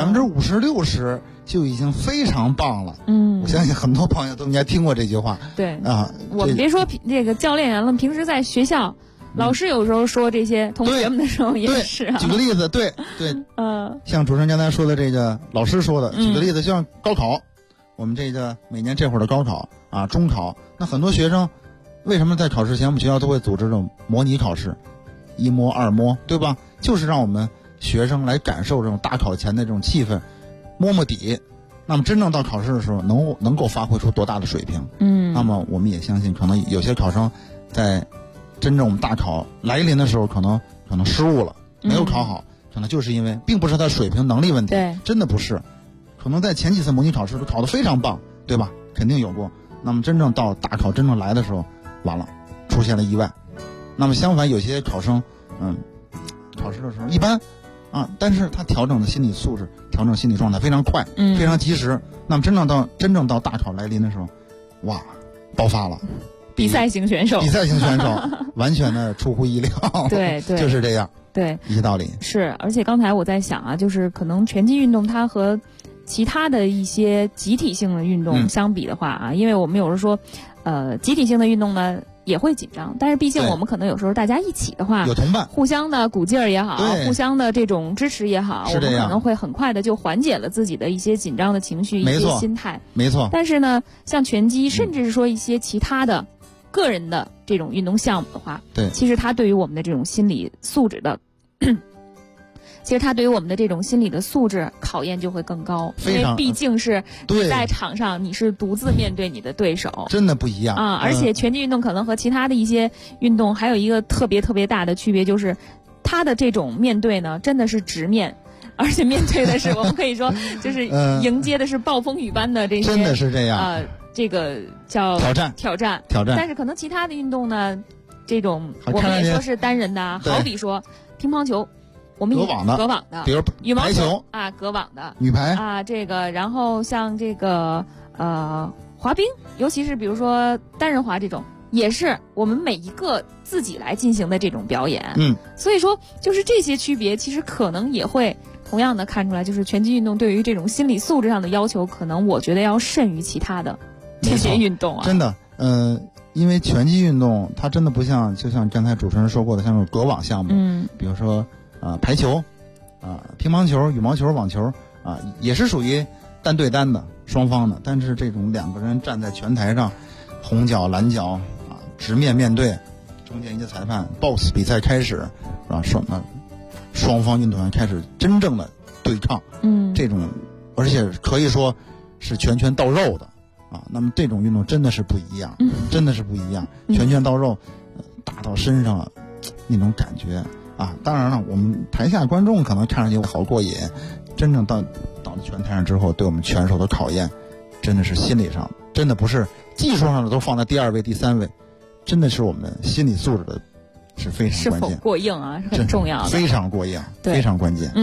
，50%-60%就已经非常棒了。我相信很多朋友都应该听过这句话。 对啊， 我们别说这个教练员了，平时在学校，老师有时候说这些同学们的时候也是啊。 举个例子，对，像主持人刚才说的这个老师说的，举个例子，像高考，我们这个每年这会儿的高考啊、中考，那很多学生为什么在考试前我们学校都会组织这种模拟考试，1模2模，对吧？就是让我们学生来感受这种大考前的这种气氛，摸摸底。那么真正到考试的时候能够发挥出多大的水平。那么我们也相信可能有些考生在真正我们大考来临的时候可能失误了，没有考好，可能就是因为并不是他水平能力问题，真的不是，可能在前几次模拟考试都考得非常棒，对吧？肯定有过。那么真正到大考真正来的时候，完了，出现了意外。那么相反，有些考生考试的时候一般啊，但是他调整的心理素质、调整心理状态非常快，非常及时。那么真正到大考来临的时候，哇，爆发了。 比赛型选手完全的出乎意料。 对， 就是这样。 对， 一些道理。 是，而且刚才我在想啊，就是可能拳击运动它和其他的一些集体性的运动相比的话啊，因为我们有时候说，集体性的运动呢也会紧张，但是毕竟我们可能有时候大家一起的话， 有同伴， 互相的鼓劲儿也好，互相的这种支持也好，我们可能会很快的就缓解了自己的一些紧张的情绪、一些心态。 没错。 但是呢，像拳击，甚至是说一些其他的个人的这种运动项目的话， 对， 其实它对于我们的这种心理素质的。其实它对于我们的这种心理的素质考验就会更高，因为毕竟是你在场上你是独自面对你的对手， 真的不一样啊！而且拳击运动可能和其他的一些运动还有一个特别大的区别，就是它的这种面对呢，真的是直面，而且面对的是我们可以说就是迎接的是暴风雨般的这些， 真的是这样这个叫挑战。但是可能其他的运动呢，这种我们也说是单人的，好比说乒乓球。我们隔网的， 比如羽毛球啊，隔网的女排啊，这个，然后像这个滑冰，尤其是比如说单人滑这种，也是我们每一个自己来进行的这种表演。所以说就是这些区别，其实可能也会同样的看出来，就是拳击运动对于这种心理素质上的要求，可能我觉得要甚于其他的这些运动啊。 真的，因为拳击运动它真的不像，就像刚才主持人说过的，像这种隔网项目，比如说。排球，乒乓球、羽毛球、网球啊，也是属于单对单的双方的，但是这种2个人站在拳台上，红角蓝角啊，直面对，中间一个裁判 ，BOSS 比赛开始，啊，双方运动员开始真正的对抗，这种而且可以说是拳到肉的啊，那么这种运动真的是不一样，真的是不一样，拳到肉，打到身上那种感觉。啊，当然了，我们台下观众可能看上去好过瘾，真正到了拳台上之后，对我们拳手的考验，真的是心理上，真的不是技术上的都放在第2位、第3位，真的是我们心理素质的是非常关键。 是否过硬啊，是很重要的， 非常过硬，非常关键。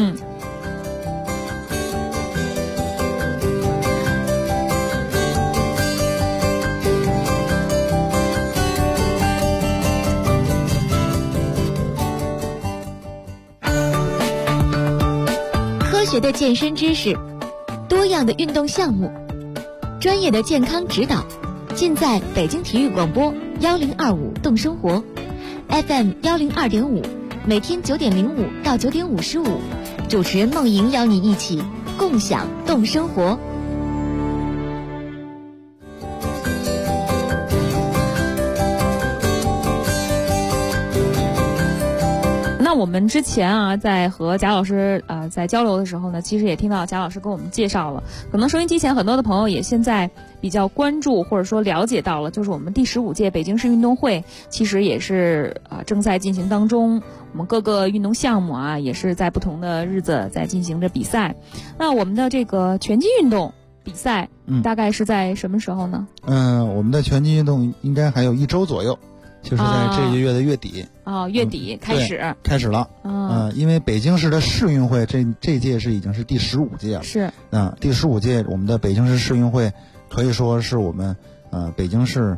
科学的健身知识，多样的运动项目，专业的健康指导，尽在北京体育广播1025动生活 FM 102.5，每天9点05到9点55，主持人梦莹邀你一起共享动生活。 那我们之前啊，在和贾老师在交流的时候呢，其实也听到贾老师给我们介绍了，可能收音机前很多的朋友也现在比较关注或者说了解到了，就是我们第15届北京市运动会其实也是正在进行当中，我们各个运动项目啊也是在不同的日子在进行着比赛。那我们的这个拳击运动比赛大概是在什么时候呢？ 我们的拳击运动应该还有1周左右，就是在这个月的月底。 月底开始了。因为北京市的市运会这届已经是第15届了。 是。 第15届我们的北京市市运会可以说是我们北京市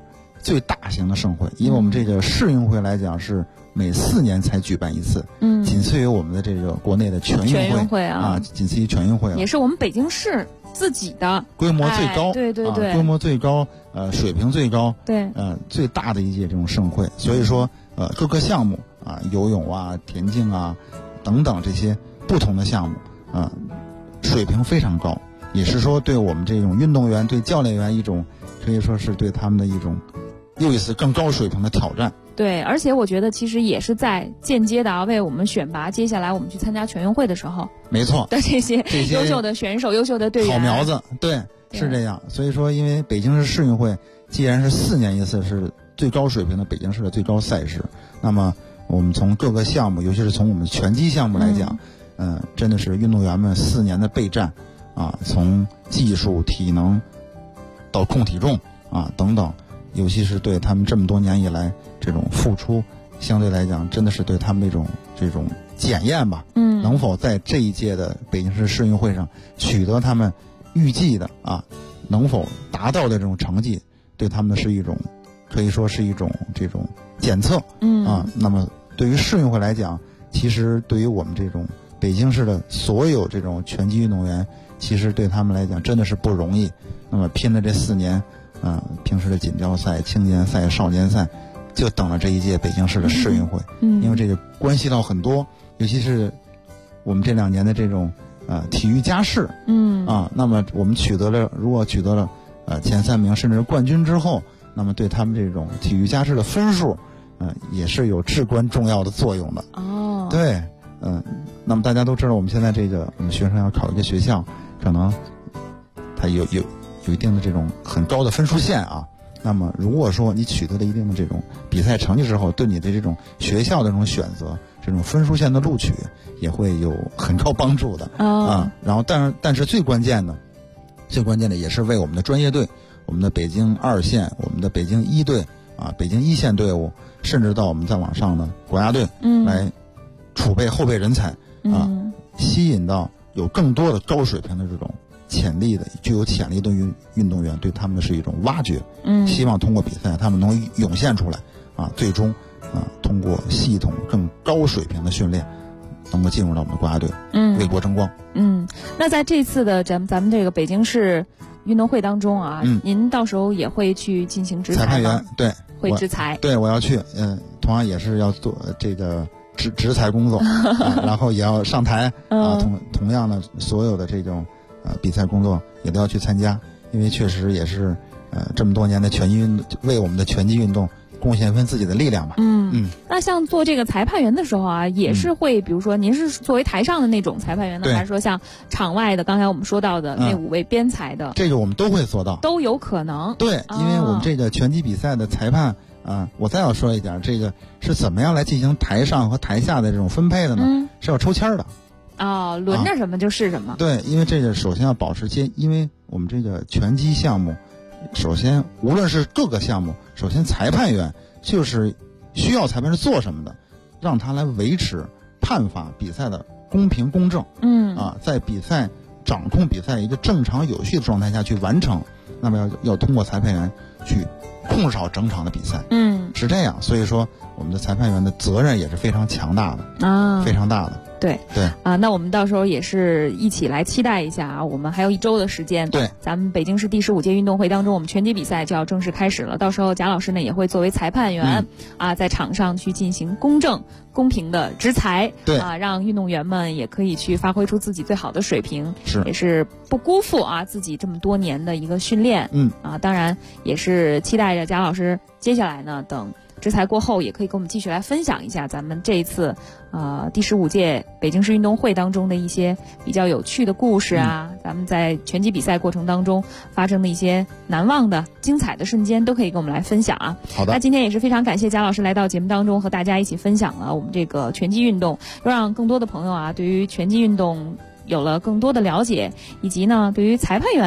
最大型的盛会，因为我们这个市运会来讲是每4年才举办一次，仅次于我们的这个国内的全运会啊，仅次于全运会也是我们北京市自己的规模最高， 对， 规模最高，水平最高， 对， 最大的一届这种盛会。所以说，各个项目啊，游泳啊、田径啊等等这些不同的项目，水平非常高，也是说对我们这种运动员、对教练员一种可以说是对他们的一种又一次更高水平的挑战。 对，而且我觉得其实也是在间接的为我们选拔接下来我们去参加全运会的时候， 没错的这些优秀的选手、优秀的队员、 好苗子，对，是这样。所以说，因为北京市市运会既然是4年一次，是最高水平的北京市的最高赛事，那么我们从各个项目，尤其是从我们拳击项目来讲，真的是运动员们4年的备战啊，从技术、体能到控体重啊等等，尤其是对他们这么多年以来这种付出，相对来讲真的是对他们这种检验吧，能否在这一届的北京市市运会上取得他们预计的能否达到的这种成绩，对他们是一种可以说是一种这种检测，那么对于市运会来讲，其实对于我们这种北京市的所有这种拳击运动员，其实对他们来讲真的是不容易。那么拼了这4年，平时的锦标赛、青年赛、少年赛，就等了这一届北京市的市运会，因为这个关系到很多，尤其是我们这2年的这种体育加试，那么我们如果取得了前3名甚至是冠军之后，那么对他们这种体育加试的分数，也是有至关重要的作用的。对，那么大家都知道，我们现在我们学生要考一个学校，可能他有一定的这种很高的分数线啊。那么如果说你取得了一定的这种比赛成绩之后，对你的这种学校的这种选择，这种分数线的录取也会有很高帮助的然后但是最关键的也是为我们的专业队，我们的北京2线，我们的北京1队北京1线队伍，甚至到我们再往上的国家队，来储备后备人才吸引到有更多的高水平的这种具有潜力的运动员，对他们的是一种挖掘，希望通过比赛他们能涌现出来最终通过系统更高水平的训练，能够进入到我们的国家队，为国争光。 那在这次的咱们这个北京市运动会当中您到时候也会去进行执裁吗？ 裁判员，对， 会执裁， 对，我要去，同样也是要做这个执裁工作，然后也要上台同样的所有的这种比赛工作也都要去参加，因为确实也是这么多年的为我们的拳击运动贡献一份自己的力量吧。 那像做这个裁判员的时候也是会，比如说您是作为台上的那种裁判员呢，还是说像场外的刚才我们说到的那5位编裁的， 这个我们都会做到， 都有可能。 对，因为我们这个拳击比赛的裁判我再要说一点，这个是怎么样来进行台上和台下的这种分配的呢？是要抽签的。 轮着什么就是什么。 对，因为这个首先要保持因为我们这个拳击项目，首先无论是各个项目，首先裁判员就是需要裁判是做什么的，让他来维持判罚比赛的公平公正，在比赛掌控比赛一个正常有序的状态下去完成，那么要通过裁判员去控制好整场的比赛，是这样。所以说我们的裁判员的责任也是非常强大的，非常大的。 对那我们到时候也是一起来期待一下我们还有1周的时间， 对， 咱们北京市第15届运动会当中，我们拳击比赛就要正式开始了。到时候贾老师呢也会作为裁判员在场上去进行公正公平的执裁， 对让运动员们也可以去发挥出自己最好的水平，也是不辜负自己这么多年的一个训练。当然也是期待着贾老师接下来呢，等执裁过后也可以跟我们继续来分享一下咱们这一次第15届北京市运动会当中的一些比较有趣的故事咱们在拳击比赛过程当中发生的一些难忘的精彩的瞬间都可以跟我们来分享好的， 那今天也是非常感谢贾老师来到节目当中和大家一起分享了我们这个拳击运动，让更多的朋友对于拳击运动有了更多的了解，以及呢对于裁判员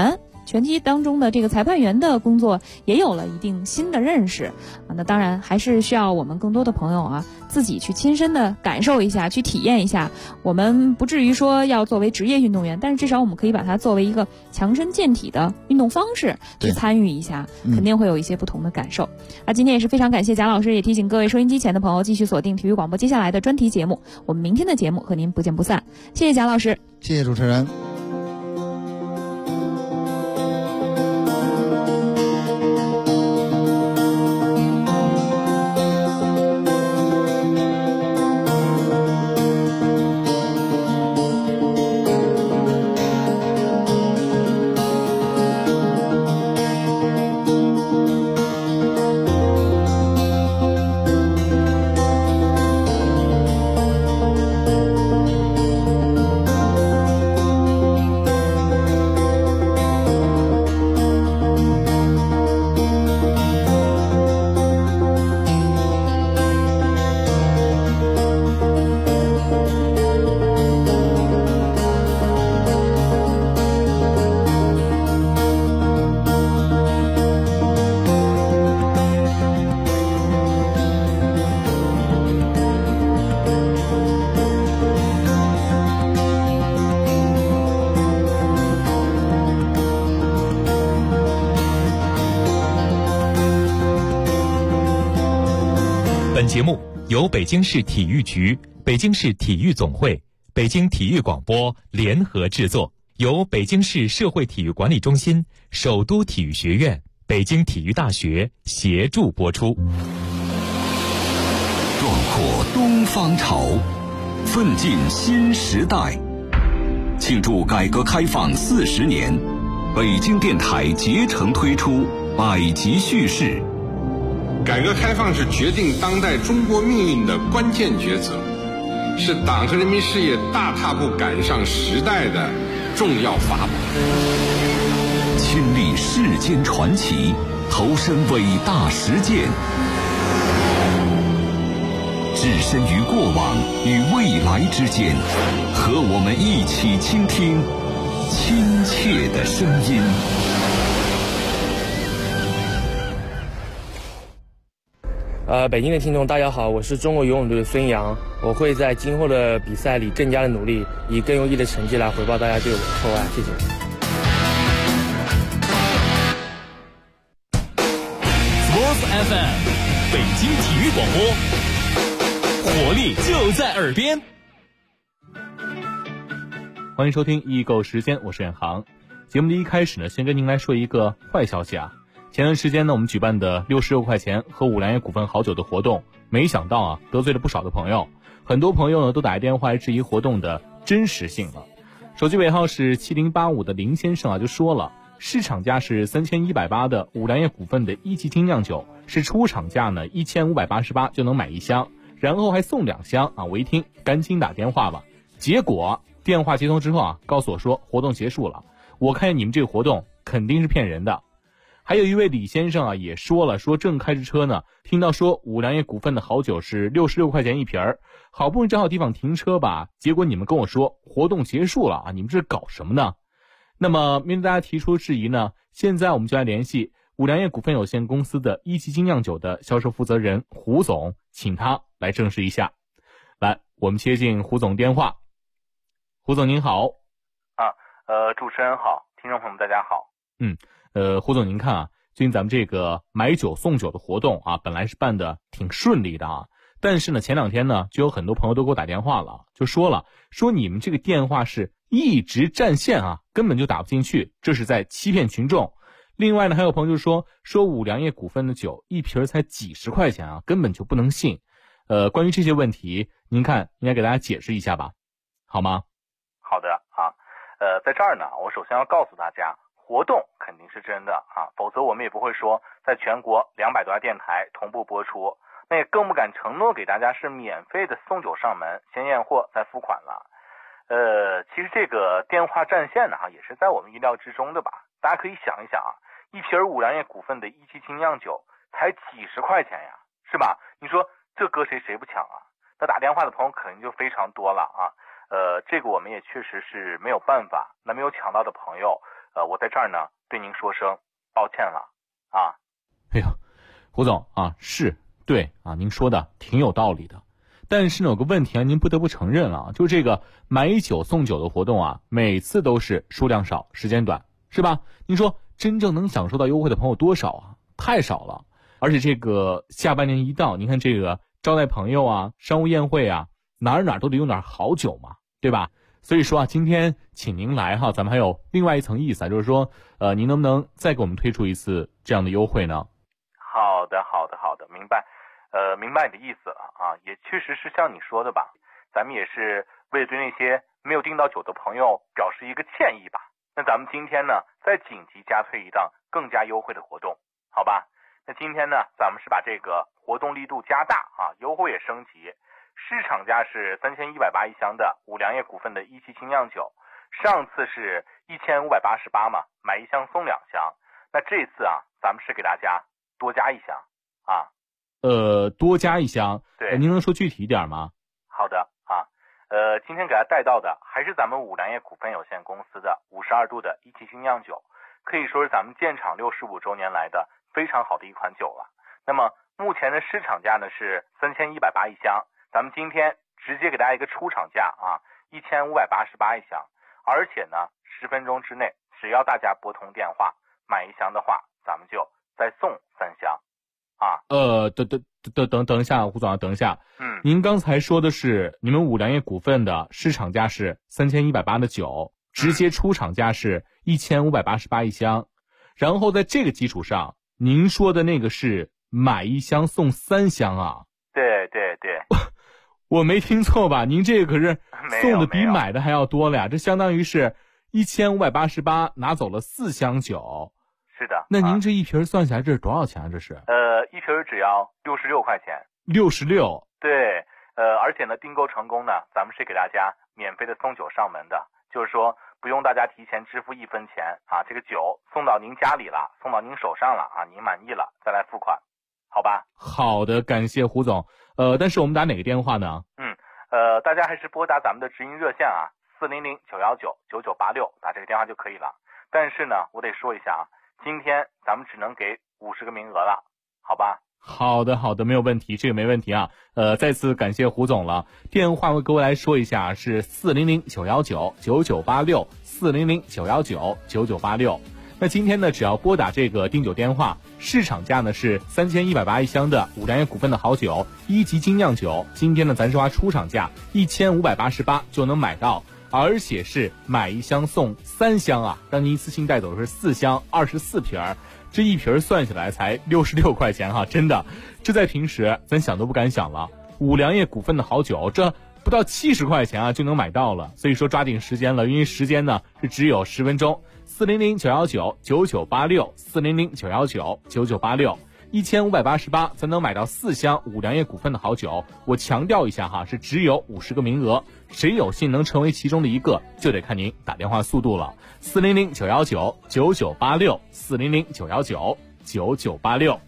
拳击当中的这个裁判员的工作也有了一定新的认识啊。那当然还是需要我们更多的朋友啊自己去亲身的感受一下，去体验一下。我们不至于说要作为职业运动员，但是至少我们可以把它作为一个强身健体的运动方式去参与一下，肯定会有一些不同的感受。今天也是非常感谢贾老师，也提醒各位收音机前的朋友继续锁定体育广播接下来的专题节目，我们明天的节目和您不见不散。谢谢贾老师， 谢谢主持人。 本节目由北京市体育局、北京市体育总会、北京体育广播联合制作，由北京市社会体育管理中心、首都体育学院、北京体育大学协助播出。 壮阔东方潮，奋进新时代。庆祝改革开放40年，北京电台竭诚推出百集叙事。 改革开放是决定当代中国命运的关键抉择，是党和人民事业大踏步赶上时代的重要法宝。 亲历世间传奇，投身伟大实践，置身于过往与未来之间，和我们一起倾听亲切的声音。 北京的听众大家好，我是中国游泳队的孙杨，我会在今后的比赛里更加的努力，以更优异的成绩来回报大家对我的厚爱，谢谢。 Sports FM， 北京体育广播，活力就在耳边。 欢迎收听易购时间，我是远航。节目的一开始呢，先跟您来说一个坏消息啊。前段时间呢，我们举办的66块钱喝五粮液股份好酒的活动，没想到啊，得罪了不少的朋友。很多朋友呢都打电话来质疑活动的真实性了。手机尾号是7085的林先生啊就说了，市场价是3180的五粮液股份的一级精酿酒，是出厂价呢1588就能买一箱，然后还送2箱啊！我一听赶紧打电话吧，结果电话接通之后啊，告诉我说活动结束了。我看见你们这个活动肯定是骗人的。还有一位李先生啊也说了，说正开着车呢，听到说五粮液股份的好酒是66块钱一瓶儿，好不容易找好地方停车吧，结果你们跟我说活动结束了啊，你们这是搞什么呢？那么面对大家提出质疑呢，现在我们就来联系五粮液股份有限公司的一级精酿酒的销售负责人胡总，请他来证实一下。来，我们接进胡总电话。胡总您好。 主持人好，听众朋友们大家好。 胡总您看啊，最近咱们这个买酒送酒的活动啊，本来是办的挺顺利的啊，但是呢前2天呢就有很多朋友都给我打电话了，就说你们这个电话是一直占线啊，根本就打不进去，这是在欺骗群众。另外呢还有朋友就说五粮液股份的酒一瓶才几十块钱啊，根本就不能信。关于这些问题，您看应该给大家解释一下吧，好吗？ 好的啊，在这儿呢，我首先要告诉大家，活动肯定是真的啊，否则我们也不会说在全国200多家电台同步播出，那也更不敢承诺给大家是免费的送酒上门，先验货再付款了。其实这个电话占线呢也是在我们意料之中的吧。大家可以想一想啊，一瓶五粮液股份的一级精酿酒才几十块钱呀，是吧？你说这搁谁不抢啊？那打电话的朋友肯定就非常多了啊。这个我们也确实是没有办法。那没有抢到的朋友，我在这儿呢对您说声抱歉了啊。 哎呀，胡总啊，是对啊，您说的挺有道理的。但是呢，有个问题啊，您不得不承认了，就这个买酒送酒的活动啊，每次都是数量少，时间短，是吧？您说真正能享受到优惠的朋友多少啊？太少了。而且这个下半年一到，您看这个招待朋友啊、商务宴会啊，哪儿都得用点好酒嘛，对吧？所以说啊，今天请您来哈，咱们还有另外一层意思啊，就是说，您能不能再给我们推出一次这样的优惠呢？ 好的，明白。明白你的意思了啊，也确实是像你说的吧，咱们也是为了对那些没有订到酒的朋友表示一个歉意吧。那咱们今天呢，再紧急加推一档更加优惠的活动，好吧？那今天呢，咱们是把这个活动力度加大啊，优惠也升级。市场价是3180一箱的五粮液股份的一期精酿酒，上次是1588嘛，买一箱送2箱。那这次啊，咱们是给大家多加一箱啊。 多加一箱， 对， 您能说具体一点吗？ 好的啊，今天给大家带到的还是咱们五粮液股份有限公司的52度的一期精酿酒，可以说是咱们建厂65周年来的非常好的一款酒了。那么目前的市场价呢是3180一箱，咱们今天直接给大家一个出厂价啊，1588一箱，而且呢10分钟之内，只要大家拨通电话买一箱的话，咱们就再送3箱。啊， 等一下，胡总，等一下。您刚才说的是你们五粮液股份的市场价是3180的酒，直接出厂价是1588一箱，然后在这个基础上，您说的那个是买一箱送3箱啊？ 对， 我没听错吧？您这个可是送的比买的还要多了呀，这相当于是1588拿走了4箱酒。 是的， 那您这一瓶算下来这是多少钱啊？这是一瓶只要66块钱。 66。 对，而且呢，订购成功呢，咱们是给大家免费的送酒上门的，就是说不用大家提前支付1分钱啊，这个酒送到您家里了，送到您手上了啊，您满意了再来付款，好吧？ 好的，感谢胡总。但是我们打哪个电话呢？ 大家还是拨打咱们的直营热线啊，400-919-9986，打这个电话就可以了。但是呢，我得说一下啊，今天咱们只能给50个名额了，好吧？ 好的，没有问题，这个没问题啊。再次感谢胡总了。电话我各位来说一下，是400-919-9986 400-919-9986。那今天呢，只要拨打这个订酒电话，市场价呢是3180一箱的五粮液股份的好酒1级精酿酒，今天呢咱是花出厂价1588就能买到，而且是买一箱送3箱啊，让您一次性带走的是4箱24瓶，这一瓶算下来才66块钱哈，真的，这在平时咱想都不敢想了。五粮液股份的好酒，这不到70块钱啊就能买到了，所以说抓紧时间了，因为时间呢是只有10分钟。400-919-9986 400-919-9986 1588才能买到4箱五粮液股份的好酒。我强调一下哈，是只有50个名额，谁有幸能成为其中的一个，就得看您打电话速度了。400-919-9986 400-919-9986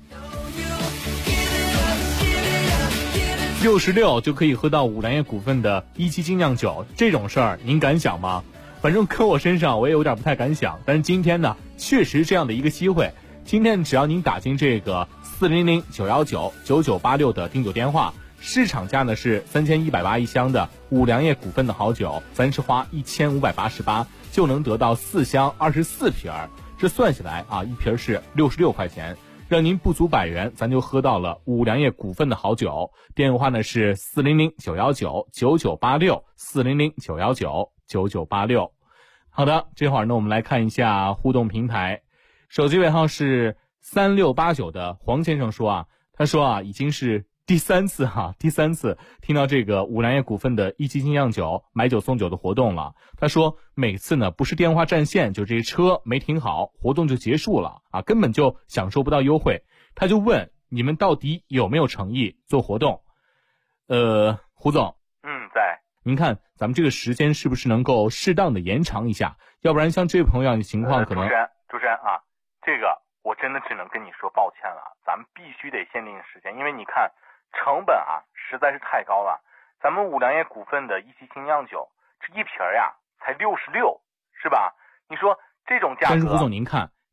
66就可以喝到五粮液股份的1期精酿酒，这种事儿您敢想吗？反正搁我身上我也有点不太敢想，但是今天呢确实这样的一个机会，今天只要您打进这个400-919-9986的订酒电话，市场价呢是3180一箱的五粮液股份的好酒，咱是花1588就能得到4箱24瓶，这算下来啊，一瓶是66块钱，让您不足100元，咱就喝到了五粮液股份的好酒。电话呢是400-919-9986 400-919-9986。好的，这会儿呢我们来看一下互动平台，手机尾号是3689的黄先生说啊，他说啊已经是第三次听到这个五粮液股份的1期精酿酒买酒送酒的活动了。他说每次呢不是电话占线，就这车没停好，活动就结束了啊，根本就享受不到优惠。他就问你们到底有没有诚意做活动？胡总， 在。 您看咱们这个时间是不是能够适当的延长一下？要不然像这位朋友的情况可能。 主持人啊，这个我真的只能跟你说抱歉了，咱们必须得限定时间，因为你看成本啊实在是太高了。咱们五粮液股份的1期精酿酒，这一瓶呀才66，是吧？你说这种价格。 但是胡总您看，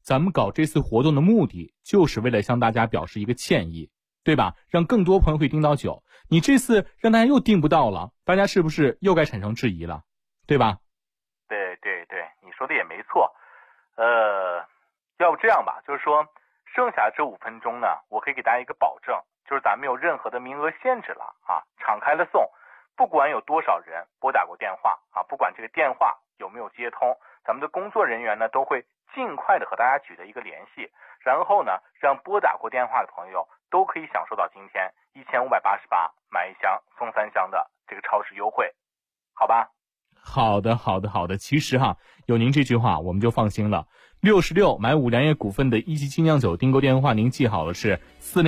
咱们搞这次活动的目的就是为了向大家表示一个歉意，对吧？让更多朋友可以订到酒。你这次让大家又订不到了，大家是不是又该产生质疑了，对吧？ 对，你说的也没错。要不这样吧，就是说剩下这5分钟呢，我可以给大家一个保证，就是咱没有任何的名额限制了啊，敞开了送，不管有多少人拨打过电话啊，不管这个电话有没有接通，咱们的工作人员呢都会尽快的和大家取得一个联系，然后呢让拨打过电话的朋友都可以享受到今天1588买1箱送3箱的这个超市优惠，好吧？ 好的。其实有您这句话我们就放心了。66买5粮液股份的一级精酿酒订购电话您记好了，是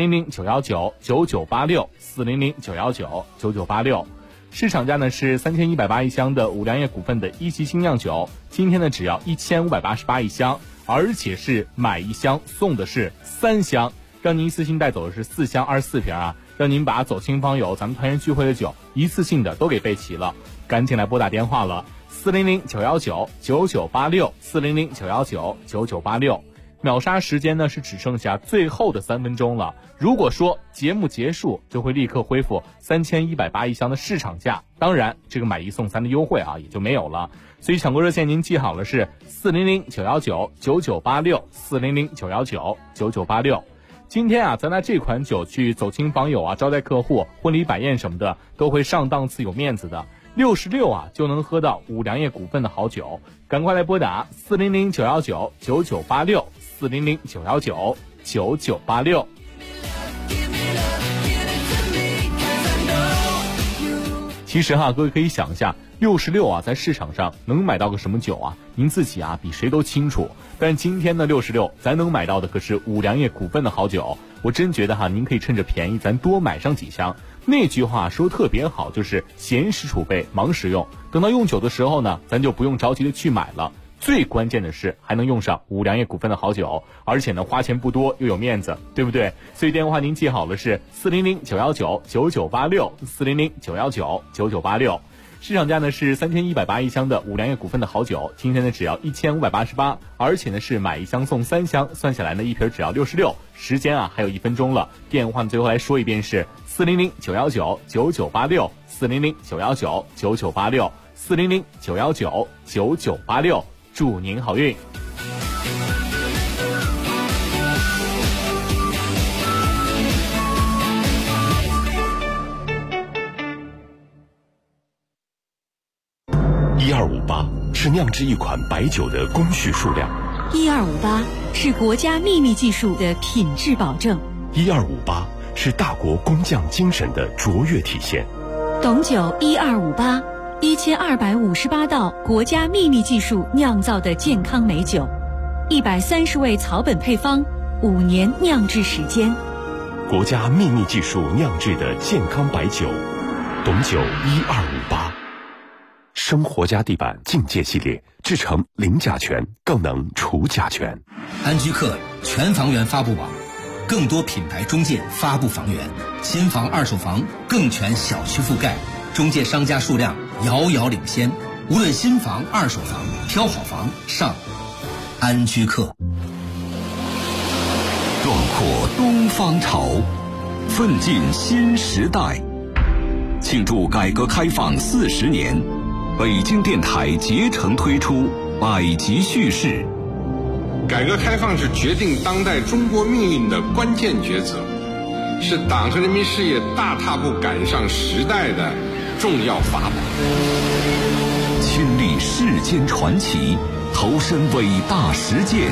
400-919-9986，400-919-9986。市场价呢是3180一箱的5粮液股份的一级精酿酒，今天呢只要1588一箱，而且是买1箱送的是3箱，让您一次性带走的是4箱24瓶啊，让您把走亲访友咱们团圆聚会的酒一次性的都给备齐了。赶紧来拨打电话了，400-919-9986，400-919-9986。秒杀时间呢是只剩下最后的3分钟了，如果说节目结束就会立刻恢复3180一箱的市场价，当然这个买1送3的优惠也就没有了。所以抢购热线您记好了，是400-919-9986，400-919-9986。今天咱拿这款酒去走亲访友招待客户、婚礼摆宴什么的都会上档次有面子的。66就能喝到5粮液股份的好酒，赶快来拨打400-919-9986，400-919-9986。其实各位可以想一下，66在市场上能买到个什么酒啊？您自己比谁都清楚。但今天的66咱能买到的可是5粮液股份的好酒，我真觉得您可以趁着便宜咱多买上几箱。那句话说特别好，就是闲时储备，忙时用。等到用酒的时候呢，咱就不用着急的去买了。最关键的是还能用上5粮液股份的好酒，而且呢花钱不多又有面子，对不对？所以电话您记好了，是400-919-9986，400-919-9986。市场价呢是3180一箱的5粮液股份的好酒，今天呢只要1588，而且呢是买1箱送3箱，算下来呢一瓶只要66。时间还有1分钟了，电话最后来说一遍是400-919-9986，400-919-9986，400-919-9986，祝您好运。 1258是酿制一款白酒的工序数量 ，1258是国家秘密技术的品质保证 ，1258是大国工匠精神的卓越体现。 董酒1258，1258道国家秘密技术酿造的健康美酒，130味草本配方，5年酿制时间， 国家秘密技术酿制的健康白酒，董酒1258。生活家地板境界系列制成零甲醛，更能除甲醛。 安居客全房源发布网，更多品牌中介发布房源，新房二手房更全小区覆盖，中介商家数量遥遥领先。无论新房二手房，挑好房上安居客。 壮阔东方潮，奋进新时代。庆祝改革开放40年，北京电台竭诚推出百集叙事。 改革开放是决定当代中国命运的关键抉择，是党和人民事业大踏步赶上时代的重要法宝。 亲历世间传奇，投身伟大实践，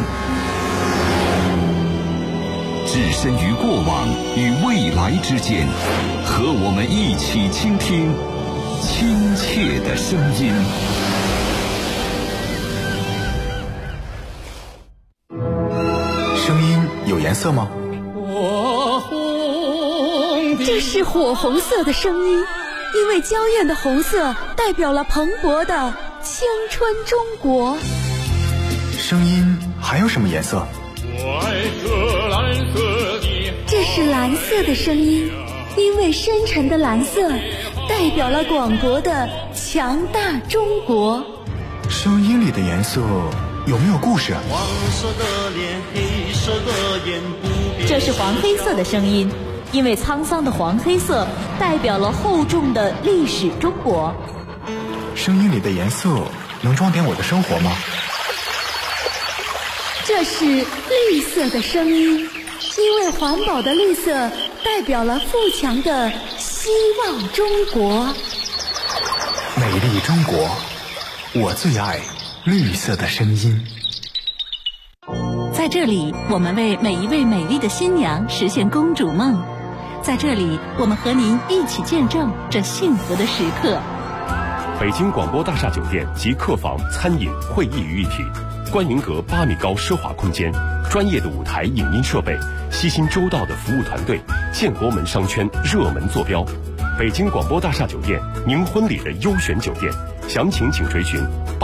置身于过往与未来之间，和我们一起倾听亲切的声音。 声音有颜色吗？ 这是火红色的声音，因为娇艳的红色代表了蓬勃的青春中国。 声音还有什么颜色？ 这是蓝色的声音，因为深沉的蓝色代表了广博的强大中国。 声音里的颜色有没有故事？ 黄色的脸，黑色的眼， 这是黄黑色的声音，因为沧桑的黄黑色代表了厚重的历史中国。 声音里的颜色能装点我的生活吗？ 这是绿色的声音，因为环保的绿色代表了富强的希望中国。 美丽中国，我最爱绿色的声音。 在这里，我们为每一位美丽的新娘实现公主梦。在这里，我们和您一起见证这幸福的时刻。 北京广播大厦酒店集客房、餐饮、会议于一体，观云阁8米高奢华空间，专业的舞台影音设备，悉心周到的服务团队，建国门商圈热门坐标。北京广播大厦酒店，您婚礼的优选酒店，详情请垂询